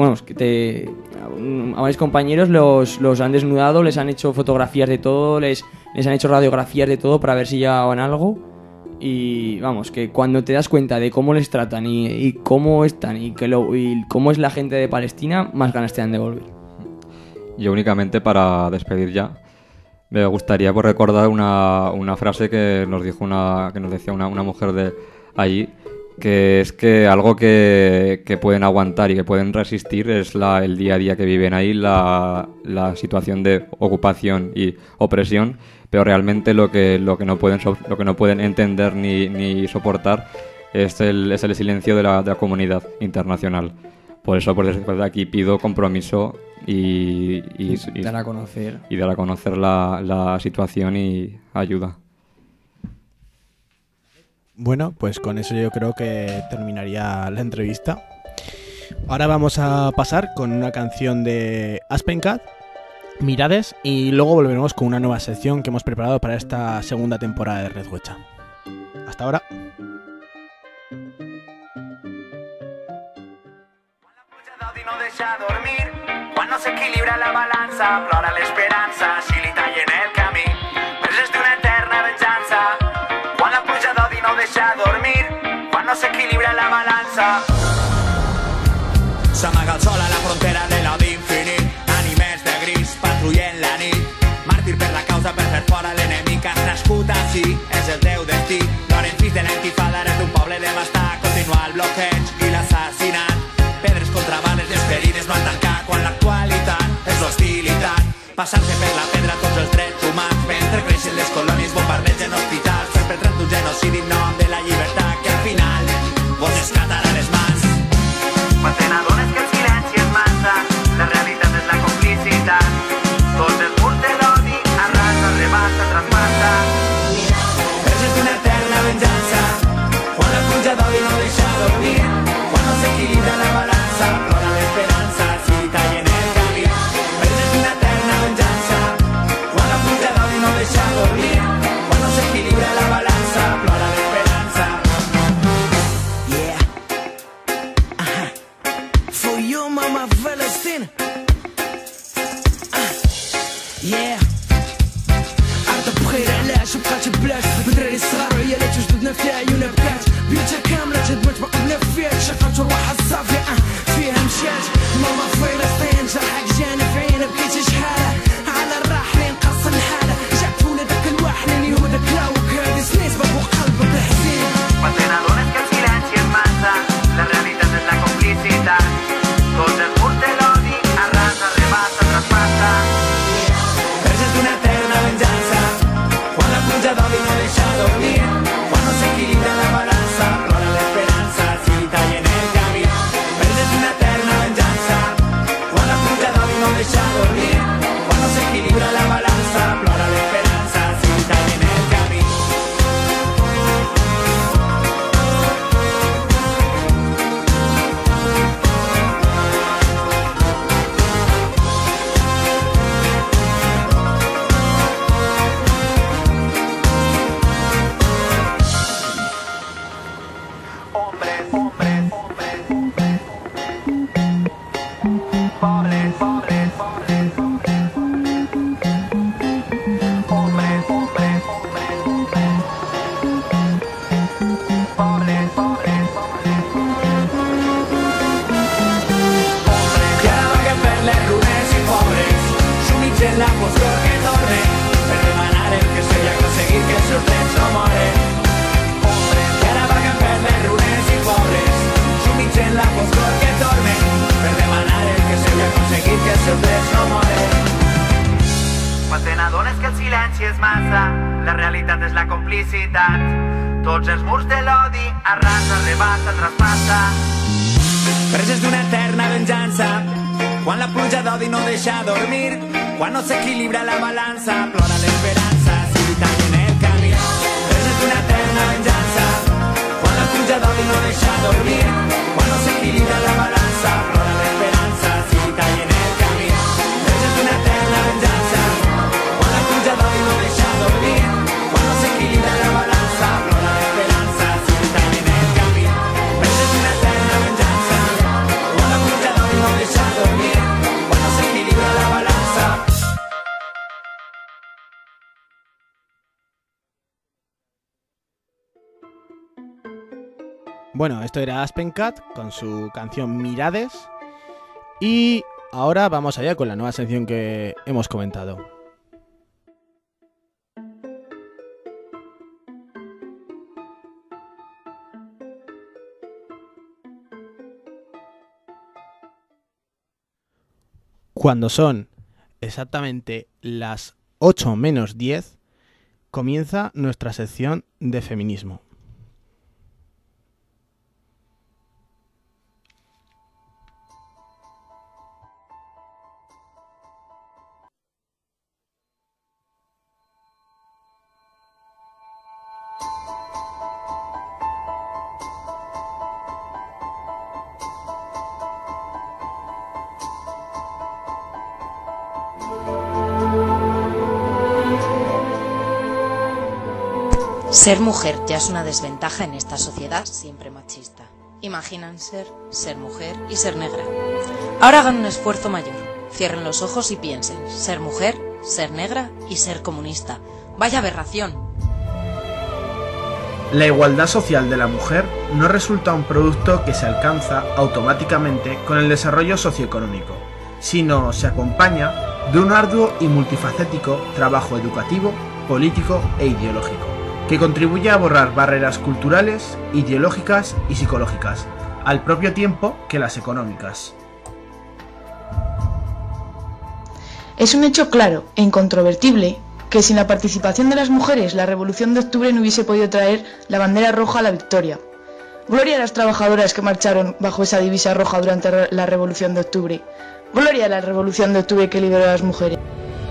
a varios compañeros los han desnudado, les han hecho fotografías de todo, les han hecho radiografías de todo para ver si llevaban algo y vamos, que cuando te das cuenta de cómo les tratan y cómo están y cómo es la gente de Palestina, más ganas te dan de volver. Yo únicamente para despedir ya me gustaría recordar una frase que nos decía una mujer de allí, que es que algo que pueden aguantar y que pueden resistir es el día a día que viven ahí, la situación de ocupación y opresión, pero realmente lo que no pueden entender ni soportar es el silencio de la comunidad internacional. Por eso, desde aquí pido compromiso y dar a conocer. Y dar a conocer la situación y ayuda. Bueno, pues con eso yo creo que terminaría la entrevista. Ahora vamos a pasar con una canción de Aspencat, Mirades, y luego volveremos con una nueva sección que hemos preparado para esta segunda temporada de Red Gocha. Hasta ahora. Quan no s'equilibra la balança, plora l'esperança, si li tallen el camí, preses d'una eterna venjança. Quan la pluja d'odi no deixa dormir, quan no s'equilibra la balança. S'amaga el sol a la frontera de l'odi infinit, ànimes de gris patrullen la nit, màrtir per la causa per fer fora l'enemic, has nascut així, és el teu destí. Loren fills de l'entifada, eres d'un poble devastat, continua el bloqueig i l'assassinat. Pedres contra bales i esperines no han tancat quan l'actualitat és l'hostilitat. Passar-se per la pedra tots els drets humans mentre creixen les colònies, bombardegen hospitals, perpetrant un genocidi en nom de la llibertat que al final vos escatarà les mans. Quan te n'adones que el silenci és massa, la realitat és la complicitat. Tots els murs de l'odi arrasa, rebassa, traspassa. Preses d'una eterna venjança, quan la pluja d'odi no deixa dormir, quan no s'equilibra la balança, plora l'esperança, si li tallen el camí. Preses d'una eterna venjança, quan la pluja d'odi no deixa dormir, quan no s'equilibra la balança, plora l'esperança. Yeah. For you, mama, Palestine. Yeah. عرض بخير علاش بقات بلاش بدراري صغار وعيالات وجدودنا في عيونها بكات بيوتها كاملة تهدمت ما قبلنا فيها شقات وروحها الصافية فيها مشات ماما فلسطين جرحك جاني في عينها بكيتي شحالة على الراحلين قص الحالة جات ولادك الواحدين يهودك لاوك هادي سنين سببو قلبك الحزين. Quan te n'adones que el silenci és massa, la realitat és la complicitat. Tots els murs de l'odi arrasa, rebassa, traspassa. Preses d'una eterna venjança, quan la pluja d'odi no deixa dormir, quan no s'equilibra la balança, plora l'esperança, si li tallen el camí. Preses Pobres, pobres, pobres, pobres, pobres, pobres, pobres, pobres, que ara vaguen per les runes i pobres, sumits en la foscor que tornen, per demanar el que s'ha aconseguit que els seus drets no moren. Que ara vaguen per les runes i pobres, sumits en la foscor que tornen, per demanar el que s'ha aconseguit que els seus drets no moren. Quan te n'adones que el silenci és massa, la realitat és la complicitat. Tots els murs de l'odi arrasa, rebassa, traspassa. Preses d'una eterna venjança, quan la pluja d'odi no deixa dormir, quan no s'equilibra la balança, plora l'esperança, si li tallen el camí. Preses d'una eterna venjança, quan la pluja d'odi no deixa dormir, quan no s'equilibra la balança, plora l'esperança, si li tallen el camí. Preses d'una eterna venjança, quan la pluja d'odi no deixa dormir, quan no s'equilibra la balança, plora l'esperança, si li tallen el camí. Preses d'una eterna venjança, quan la pluja d'odi no deixa dormir, quan no s'equilibra la balança. Bueno, esto era Aspencat con su canción Mirades. Y ahora vamos allá con la nueva sección que hemos comentado. Cuando son exactamente las 8 menos 10, comienza nuestra sección de feminismo. Ser mujer ya es una desventaja en esta sociedad siempre machista. Imaginan ser mujer y ser negra. Ahora hagan un esfuerzo mayor. Cierren los ojos y piensen. Ser mujer, ser negra y ser comunista. ¡Vaya aberración! La igualdad social de la mujer no resulta un producto que se alcanza automáticamente con el desarrollo socioeconómico, sino se acompaña de un arduo y multifacético trabajo educativo, político e ideológico, que contribuye a borrar barreras culturales, ideológicas y psicológicas, al propio tiempo que las económicas. Es un hecho claro e incontrovertible que sin la participación de las mujeres la Revolución de Octubre no hubiese podido traer la bandera roja a la victoria. Gloria a las trabajadoras que marcharon bajo esa divisa roja durante la Revolución de Octubre. Gloria a la Revolución de Octubre que liberó a las mujeres.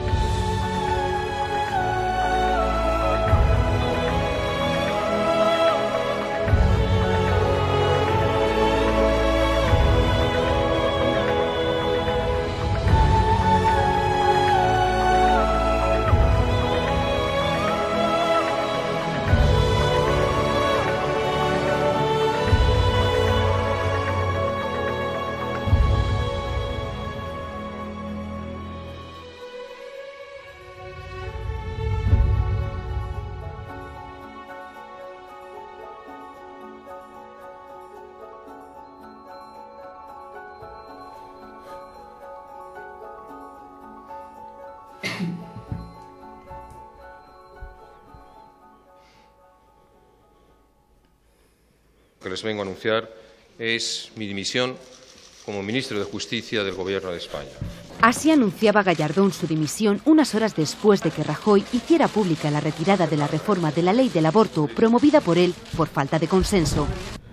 Lo que les vengo a anunciar es mi dimisión como ministro de Justicia del Gobierno de España. Así anunciaba Gallardón su dimisión unas horas después de que Rajoy hiciera pública la retirada de la reforma de la ley del aborto promovida por él por falta de consenso.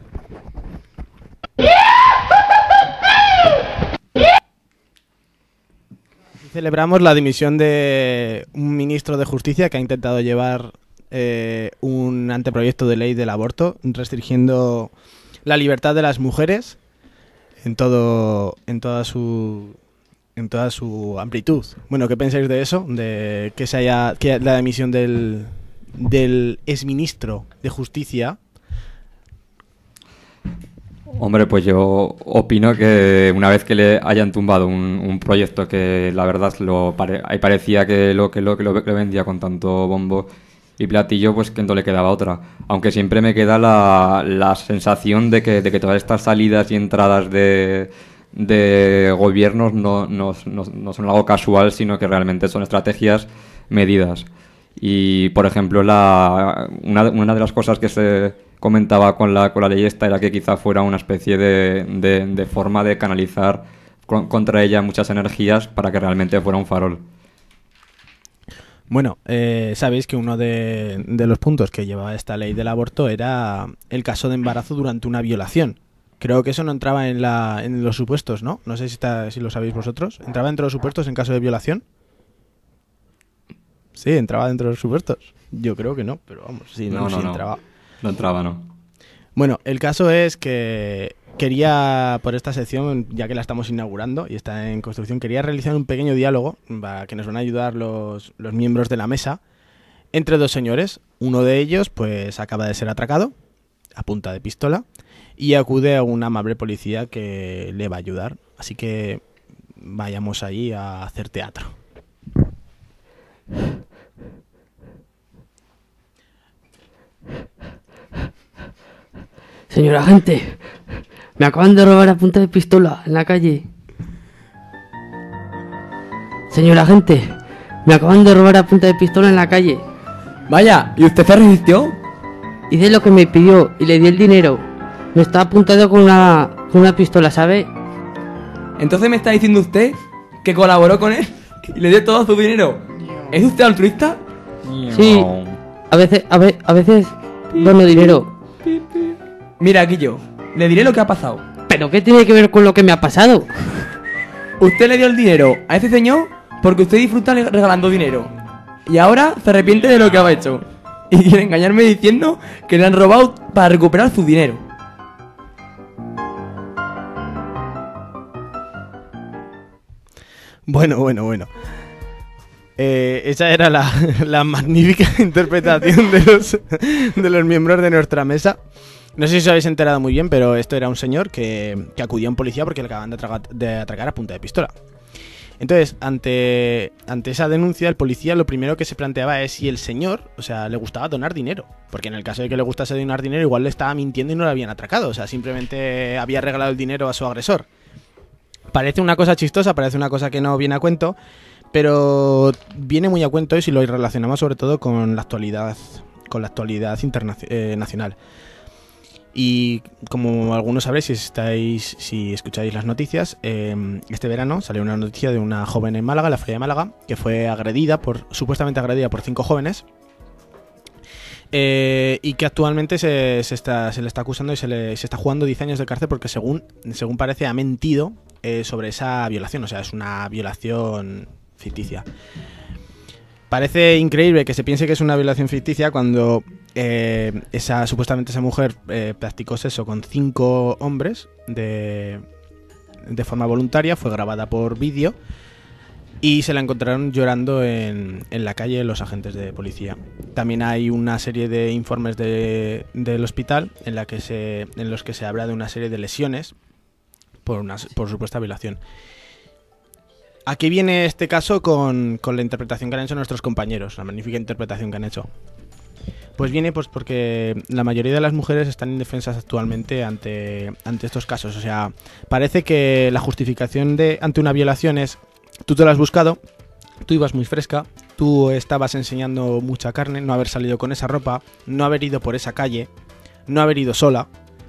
Celebramos la dimisión de un ministro de Justicia que ha intentado llevar un anteproyecto de ley del aborto restringiendo la libertad de las mujeres en toda su amplitud. Bueno, ¿qué pensáis de eso? De que la dimisión del exministro de Justicia. Hombre, pues yo opino que una vez que le hayan tumbado un proyecto que la verdad ahí parecía que lo vendía con tanto bombo y platillo, pues que no le quedaba otra. Aunque siempre me queda la sensación de que todas estas salidas y entradas de gobiernos no son algo casual, sino que realmente son estrategias medidas. Y, por ejemplo, una de las cosas que se comentaba con la ley esta era que quizá fuera una especie de forma de canalizar contra ella muchas energías para que realmente fuera un farol. Bueno, sabéis que uno de los puntos que llevaba esta ley del aborto era el caso de embarazo durante una violación. Creo que eso no entraba en los supuestos, ¿no? No sé si lo sabéis vosotros. ¿Entraba dentro de los supuestos en caso de violación? Sí, entraba dentro de los supuestos. Yo creo que no, pero vamos, sí, no entraba. No entraba, no. Bueno, el caso es que quería, por esta sección, ya que la estamos inaugurando y está en construcción, quería realizar un pequeño diálogo para que nos van a ayudar los miembros de la mesa entre dos señores. Uno de ellos, pues, acaba de ser atracado a punta de pistola y acude a un amable policía que le va a ayudar. Así que vayamos allí a hacer teatro. Señor agente, me acaban de robar a punta de pistola en la calle. Señor agente, me acaban de robar a punta de pistola en la calle. Vaya, ¿y usted se resistió? Hice lo que me pidió y le di el dinero. Me está apuntado con una pistola, ¿sabe? Entonces me está diciendo usted que colaboró con él y le dio todo su dinero. ¿Es usted altruista? Sí, a veces dono dinero. Mira, aquí le diré lo que ha pasado. ¿Pero qué tiene que ver con lo que me ha pasado? Usted le dio el dinero a ese señor porque usted disfruta regalando dinero. Y ahora se arrepiente de lo que ha hecho. Y quiere engañarme diciendo que le han robado para recuperar su dinero. Bueno. Esa era la magnífica interpretación de los miembros de nuestra mesa. No sé si os habéis enterado muy bien, pero esto era un señor que acudió a un policía porque le acaban de atracar a punta de pistola. Entonces, ante esa denuncia, el policía lo primero que se planteaba es si el señor, o sea, le gustaba donar dinero. Porque en el caso de que le gustase donar dinero, igual le estaba mintiendo y no le habían atracado. O sea, simplemente había regalado el dinero a su agresor. Parece una cosa chistosa, parece una cosa que no viene a cuento, pero viene muy a cuento y si lo relacionamos sobre todo con la actualidad nacional. Y como algunos sabréis si escucháis las noticias, este verano salió una noticia de una joven en Málaga, la Feria de Málaga, que fue supuestamente agredida por 5 jóvenes y que actualmente se le está acusando y se está jugando 10 años de cárcel porque según parece ha mentido sobre esa violación, o sea, es una violación ficticia. Parece increíble que se piense que es una violación ficticia cuando supuestamente esa mujer practicó sexo con 5 hombres de forma voluntaria, fue grabada por vídeo y se la encontraron llorando en la calle los agentes de policía. También hay una serie de informes del hospital en los que se habla de una serie de lesiones por supuesta violación. Aquí viene este caso con la interpretación que han hecho nuestros compañeros, la magnífica interpretación que han hecho. Pues viene porque la mayoría de las mujeres están indefensas actualmente ante estos casos. O sea, parece que la justificación ante una violación es: tú te lo has buscado, tú ibas muy fresca, tú estabas enseñando mucha carne, no haber salido con esa ropa, no haber ido por esa calle, no haber ido sola.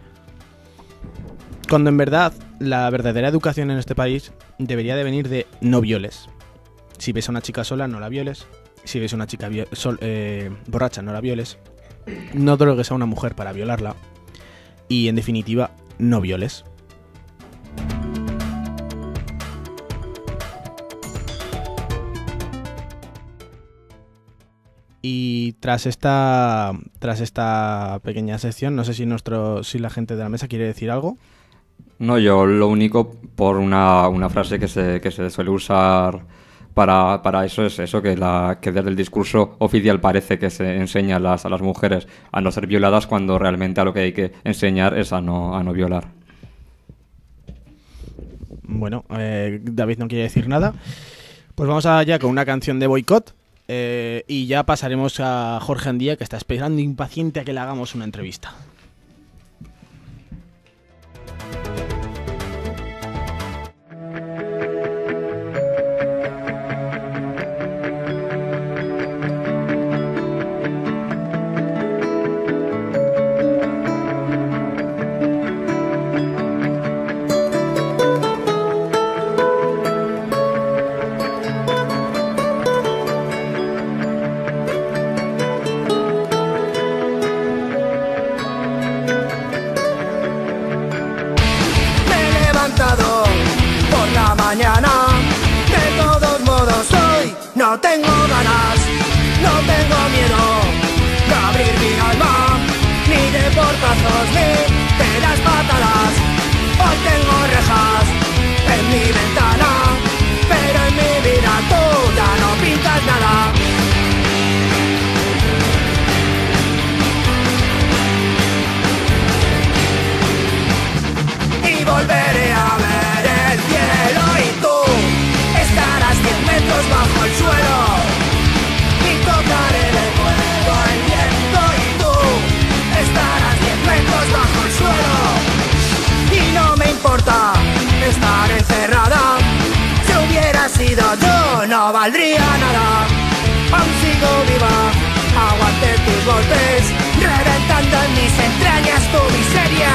Cuando en verdad la verdadera educación en este país debería de venir de no violes. Si ves a una chica sola, no la violes. Si ves a una chica borracha, no la violes. No drogues a una mujer para violarla. Y en definitiva, no violes. Y tras esta pequeña sección, no sé si la gente de la mesa quiere decir algo. No, yo lo único, por una frase que se suele usar para eso, es eso, que desde el discurso oficial parece que se enseña a las mujeres a no ser violadas cuando realmente a lo que hay que enseñar es a no violar. Bueno, David no quiere decir nada. Pues vamos allá con una canción de Boicot. Y ya pasaremos a Jorge Andía, que está esperando impaciente a que le hagamos una entrevista. No tengo ganas, no tengo miedo de abrir mi alma, ni de portazos, ni de las patadas. Hoy tengo rejas en mi ventana, pero en mi vida tú ya no pintas nada. Y volveré a ver el cielo y tú estarás 10 metros bajo el suelo y tocaré de nuevo el viento y tú estarás 10 metros bajo el suelo y no me importa estar encerrada. Si hubiera sido yo no valdría nada. Aún sigo viva, aguante tus golpes, reventando en mis entrañas tu miseria.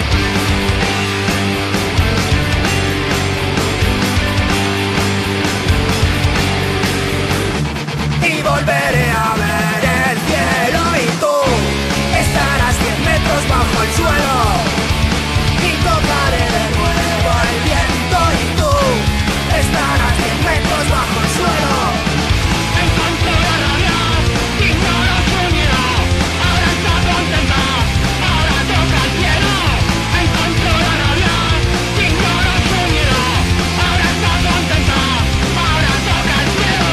Y volveré a ver el cielo y tú estarás 10 metros bajo el suelo y tocaré de nuevo el viento y tú estarás 10 metros bajo el suelo. Encontré la rabia, ignoro su miedo, ahora está contenta, ahora toca el cielo. Encontré la rabia, ignoro su miedo, ahora está contenta, ahora toca el cielo.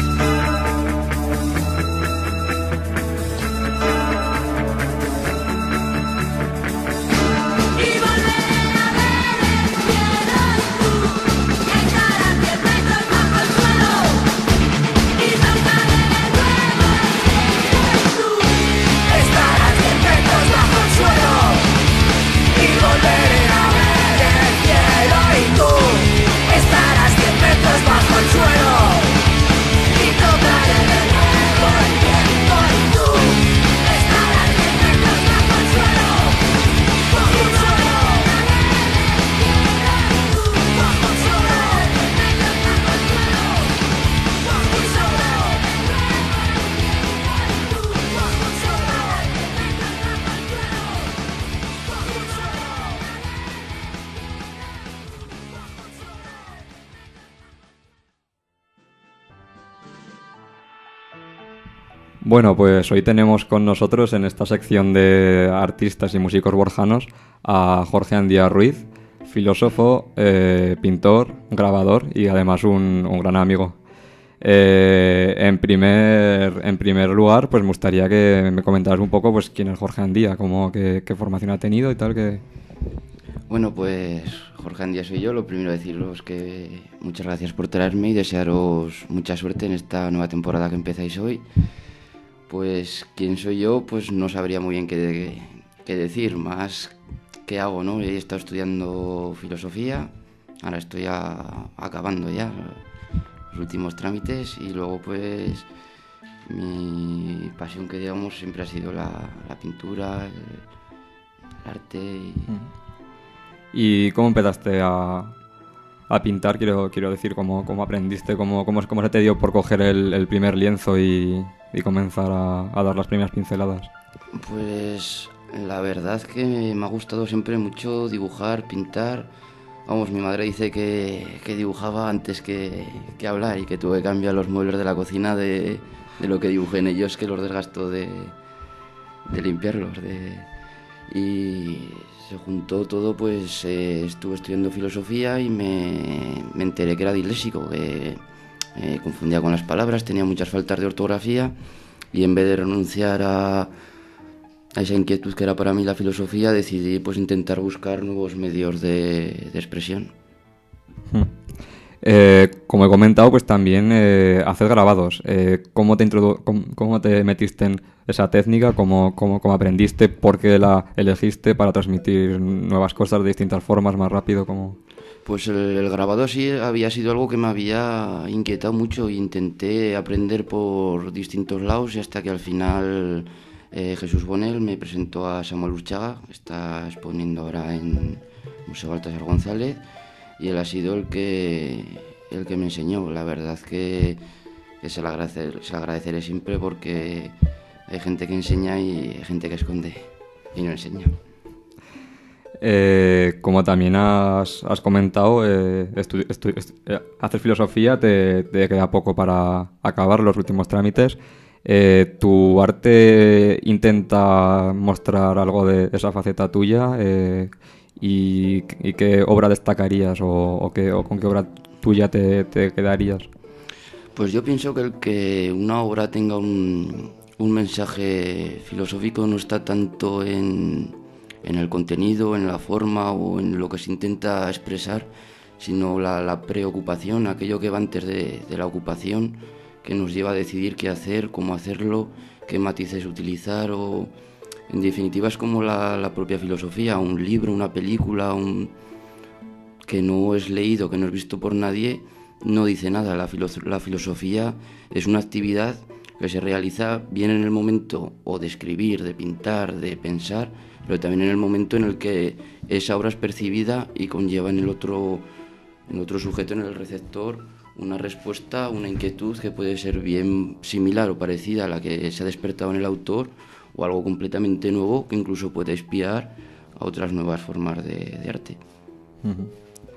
Bueno, pues hoy tenemos con nosotros en esta sección de artistas y músicos borjanos a Jorge Andía Ruiz, filósofo, pintor, grabador y además un gran amigo. En primer lugar, pues me gustaría que me comentaras un poco pues quién es Jorge Andía, qué formación ha tenido y tal. Bueno, pues Jorge Andía soy yo. Lo primero deciros que muchas gracias por traerme y desearos mucha suerte en esta nueva temporada que empezáis hoy. Pues quién soy yo, pues no sabría muy bien qué decir, más qué hago, ¿no? He estado estudiando filosofía, ahora estoy acabando ya los últimos trámites y luego pues mi pasión que digamos siempre ha sido la pintura, el arte ¿Y cómo empezaste a pintar? Quiero decir, ¿cómo aprendiste? ¿Cómo se te dio por coger el primer lienzo y comenzar a dar las primeras pinceladas? Pues la verdad es que me ha gustado siempre mucho dibujar, pintar. Vamos, mi madre dice que dibujaba antes que hablar y que tuve que cambiar los muebles de la cocina de lo que dibujé en ellos, que los desgastó de limpiarlos. Y se juntó todo, pues estuve estudiando filosofía y me enteré que era disléxico, que confundía con las palabras, tenía muchas faltas de ortografía y en vez de renunciar a esa inquietud que era para mí la filosofía, decidí pues intentar buscar nuevos medios de expresión. Como he comentado, pues también haces grabados. ¿Cómo te metiste en esa técnica? ¿Cómo aprendiste? ¿Por qué la elegiste para transmitir nuevas cosas de distintas formas, más rápido? Pues el grabado sí había sido algo que me había inquietado mucho e intenté aprender por distintos lados y hasta que al final Jesús Bonel me presentó a Samuel Urchaga, está exponiendo ahora en Museo Baltasar González, y él ha sido el que me enseñó. La verdad que se lo agradeceré siempre, porque hay gente que enseña y hay gente que esconde y no enseña. Como también has comentado, hacer filosofía, te queda poco para acabar los últimos trámites. ¿Tu arte intenta mostrar algo de esa faceta tuya? ¿Y qué obra destacarías o con qué obra tuya te quedarías? Pues yo pienso que el que una obra tenga un mensaje filosófico no está tanto en el contenido, en la forma o en lo que se intenta expresar, sino la preocupación, aquello que va antes de la ocupación, que nos lleva a decidir qué hacer, cómo hacerlo, qué matices utilizar, o en definitiva es como la propia filosofía, un libro, una película, que no es leído, que no es visto por nadie, no dice nada. La filosofía es una actividad que se realiza bien en el momento o de escribir, de pintar, de pensar, pero también en el momento en el que esa obra es percibida y conlleva en el otro sujeto, en el receptor, una respuesta, una inquietud que puede ser bien similar o parecida a la que se ha despertado en el autor, o algo completamente nuevo que incluso puede inspirar a otras nuevas formas de arte. Uh-huh.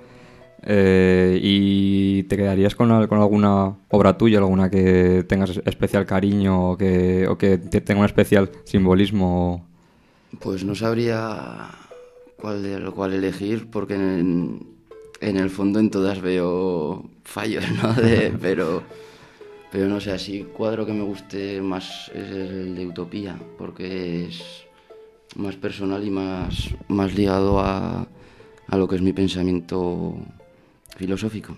¿Y te quedarías con alguna obra tuya, alguna que tengas especial cariño o que tenga un especial simbolismo? Pues no sabría cuál elegir, porque en el fondo en todas veo fallos, ¿no? Pero no sé, así cuadro que me guste más es el de Utopía, porque es más personal y más ligado a lo que es mi pensamiento filosófico.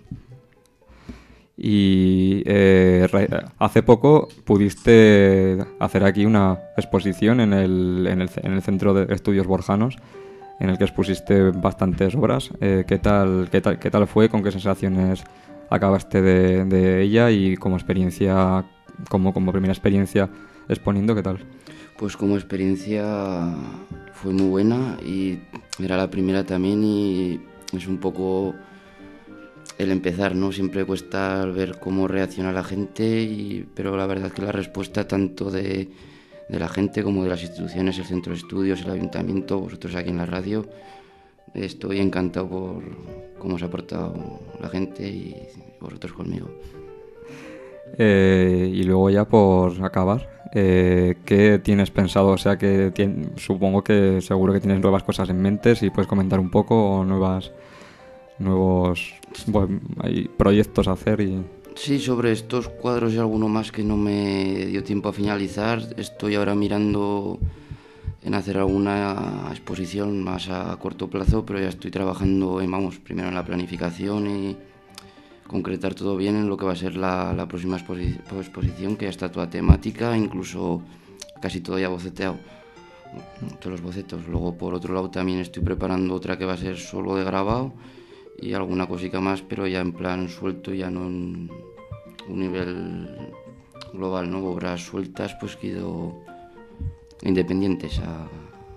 Y hace poco pudiste hacer aquí una exposición en el Centro de Estudios Borjanos, en el que expusiste bastantes obras. ¿Qué tal fue? ¿Con qué sensaciones acabaste de ella? Y como experiencia, como primera experiencia exponiendo, ¿qué tal? Pues como experiencia fue muy buena y era la primera también, y es un poco el empezar, ¿no? Siempre cuesta ver cómo reacciona la gente, pero la verdad que la respuesta tanto de la gente como de las instituciones, el centro de estudios, el ayuntamiento, vosotros aquí en la radio, estoy encantado por cómo se ha portado la gente y vosotros conmigo. Y luego ya por acabar, ¿qué tienes pensado? O sea, supongo que seguro que tienes nuevas cosas en mente, si puedes comentar un poco, o nuevos hay proyectos a hacer. Sí, sobre estos cuadros y alguno más que no me dio tiempo a finalizar, estoy ahora mirando en hacer alguna exposición más a corto plazo, pero ya estoy trabajando primero en la planificación y concretar todo bien en lo que va a ser la próxima exposición, que ya está toda temática, incluso casi todo ya boceteado, todos los bocetos. Luego, por otro lado, también estoy preparando otra que va a ser solo de grabado y alguna cosica más, pero ya en plan suelto, ya no en un nivel global, ¿no? Obras sueltas, pues quedo independientes a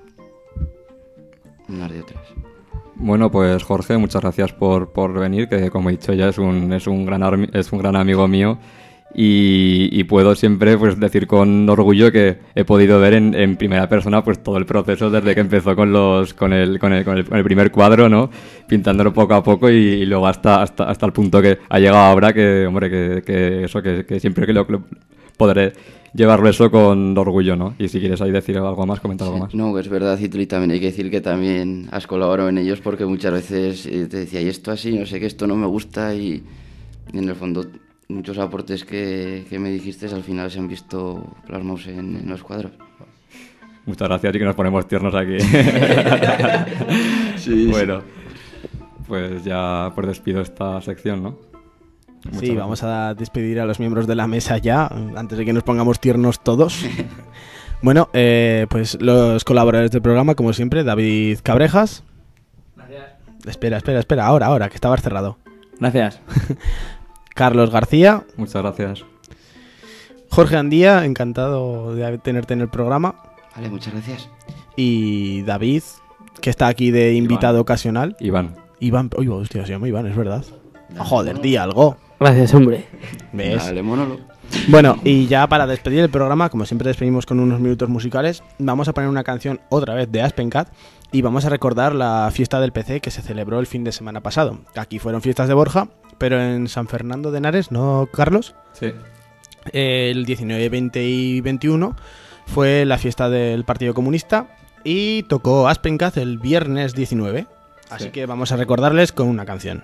unas de otras. Bueno, pues Jorge, muchas gracias por venir, que como he dicho ya es un gran amigo mío, y puedo siempre pues decir con orgullo que he podido ver en primera persona pues todo el proceso desde que empezó con el primer cuadro, ¿no? Pintándolo poco a poco y luego hasta el punto que ha llegado ahora, que hombre, que siempre que lo podré llevarlo eso con orgullo, ¿no? Y si quieres ahí decir algo más, comentar algo más. No, es verdad, y también hay que decir que también has colaborado en ellos, porque muchas veces te decía, y esto así, no sé, que esto no me gusta, y en el fondo muchos aportes que me dijiste al final se han visto plasmados en los cuadros. Muchas gracias, y que nos ponemos tiernos aquí. Sí, bueno, pues ya despido esta sección, ¿no? Sí, vamos a despedir a los miembros de la mesa ya, antes de que nos pongamos tiernos todos. Bueno, pues los colaboradores del programa, como siempre, David Cabrejas. Gracias. Espera, ahora, que estaba cerrado. Gracias. Carlos García. Muchas gracias. Jorge Andía, encantado de tenerte en el programa. Vale, muchas gracias. Y David, que está aquí de invitado ocasional. Iván, oye, hostia, se llama Iván, es verdad. Joder, di algo. Gracias, hombre. ¿Ves? Dale, monólogo. Bueno, y ya para despedir el programa, como siempre despedimos con unos minutos musicales, vamos a poner una canción otra vez de Aspencat y vamos a recordar la fiesta del PC que se celebró el fin de semana pasado. Aquí fueron fiestas de Borja, pero en San Fernando de Henares, ¿no, Carlos? Sí. El 19, 20 y 21 fue la fiesta del Partido Comunista y tocó Aspencat el viernes 19. Así que vamos a recordarles con una canción.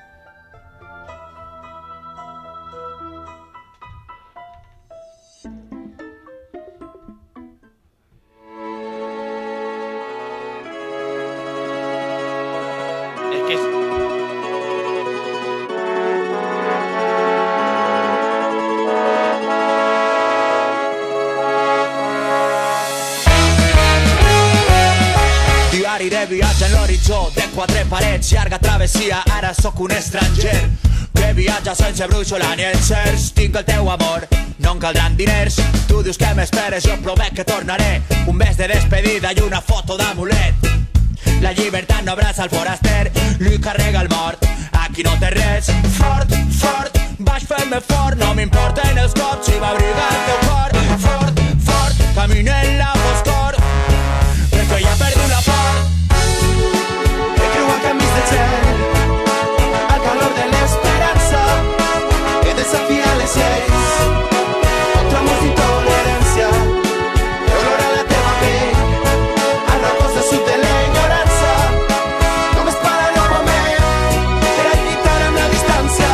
Diari de viatge en l'horitzó de quatre parets, llarga travessia, ara sóc un estranger que viatja sense brúixola ni encerts. Tinc el teu amor, no em caldran diners. Tu dius que m'esperes, jo promet que tornaré. Un bes de despedida i una foto d'amulet. La llibertat no abraça el foraster, li carrega el mort. Aquí no té res, fort, fort, vaig fer-me fort. No m'importen els cops si m'abriga el teu cor. Fort, fort, camino en la foscor, perquè ja he perdut la por. He creuat camins de gel, al calor de l'esperança. He desafiat les lleis, contra murs d'intolerància. He olorat la teva pell, al racons de sud de l'ignorància. Només pararé un moment per a lluitar amb la distància.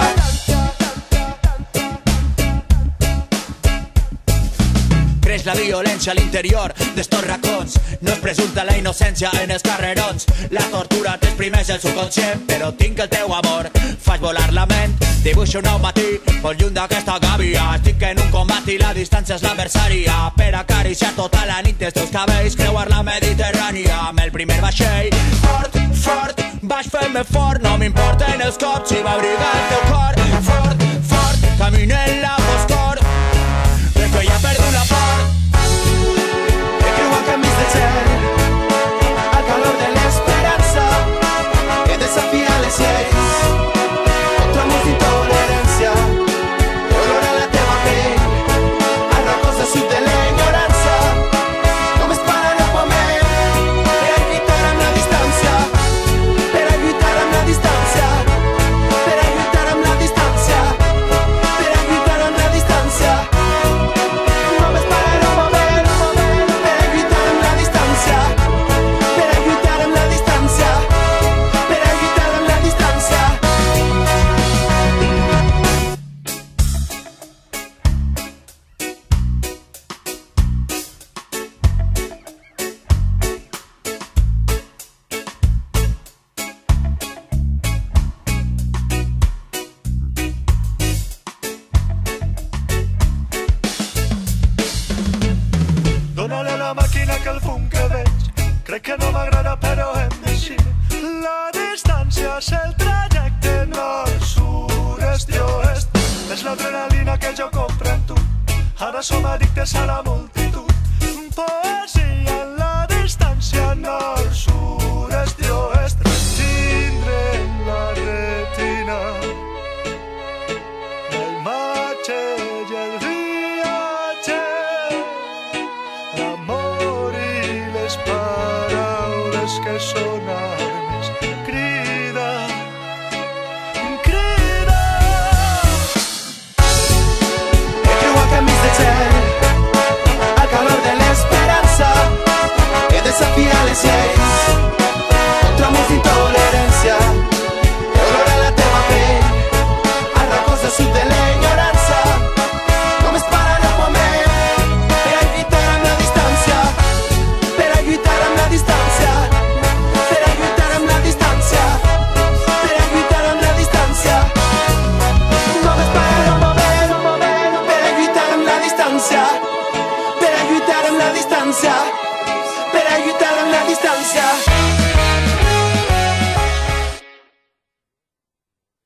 Creix la violència a l'interior d'estos racons. No es presumpta la innocència en els carrerons. La tortura t'exprimeix el subconscient, però tinc el teu amor. Faig volar la ment, dibuixo un nou matí, molt lluny d'aquesta gàbia. Estic en un combat i la distància és l'adversària. Per acariciar tota la nit els teus cabells, creuar la Mediterrània amb el primer vaixell. Fort, fort, vaig fer-me fort. No m'importen els cops si m'abriga el teu cor. Fort, fort, camino en la foscor, perquè ja he perdut la por. He creuat camins de gel, al calor de l'esperança. He desafiat les lleis, contra murs d'intolerància. He olorat la teva pell, al racons de sud de l'ignorància. Només pararé un moment per a lluitar amb la distància. Per a lluitar amb la distància. Per a lluitar amb la distància. Per a lluitar amb la distància. Només pararé un moment per a lluitar amb la distància. Per a lluitar amb la distància. Per a lluitar amb la distància. Dóna-li a la màquina que el fum que veig crec que no m'agrada però hem d'eixir. La distància és el trajecte nord, sud, est i oest. És l'adrenalina que jo compro en tu. Ara som addictes a la multitud. Poesia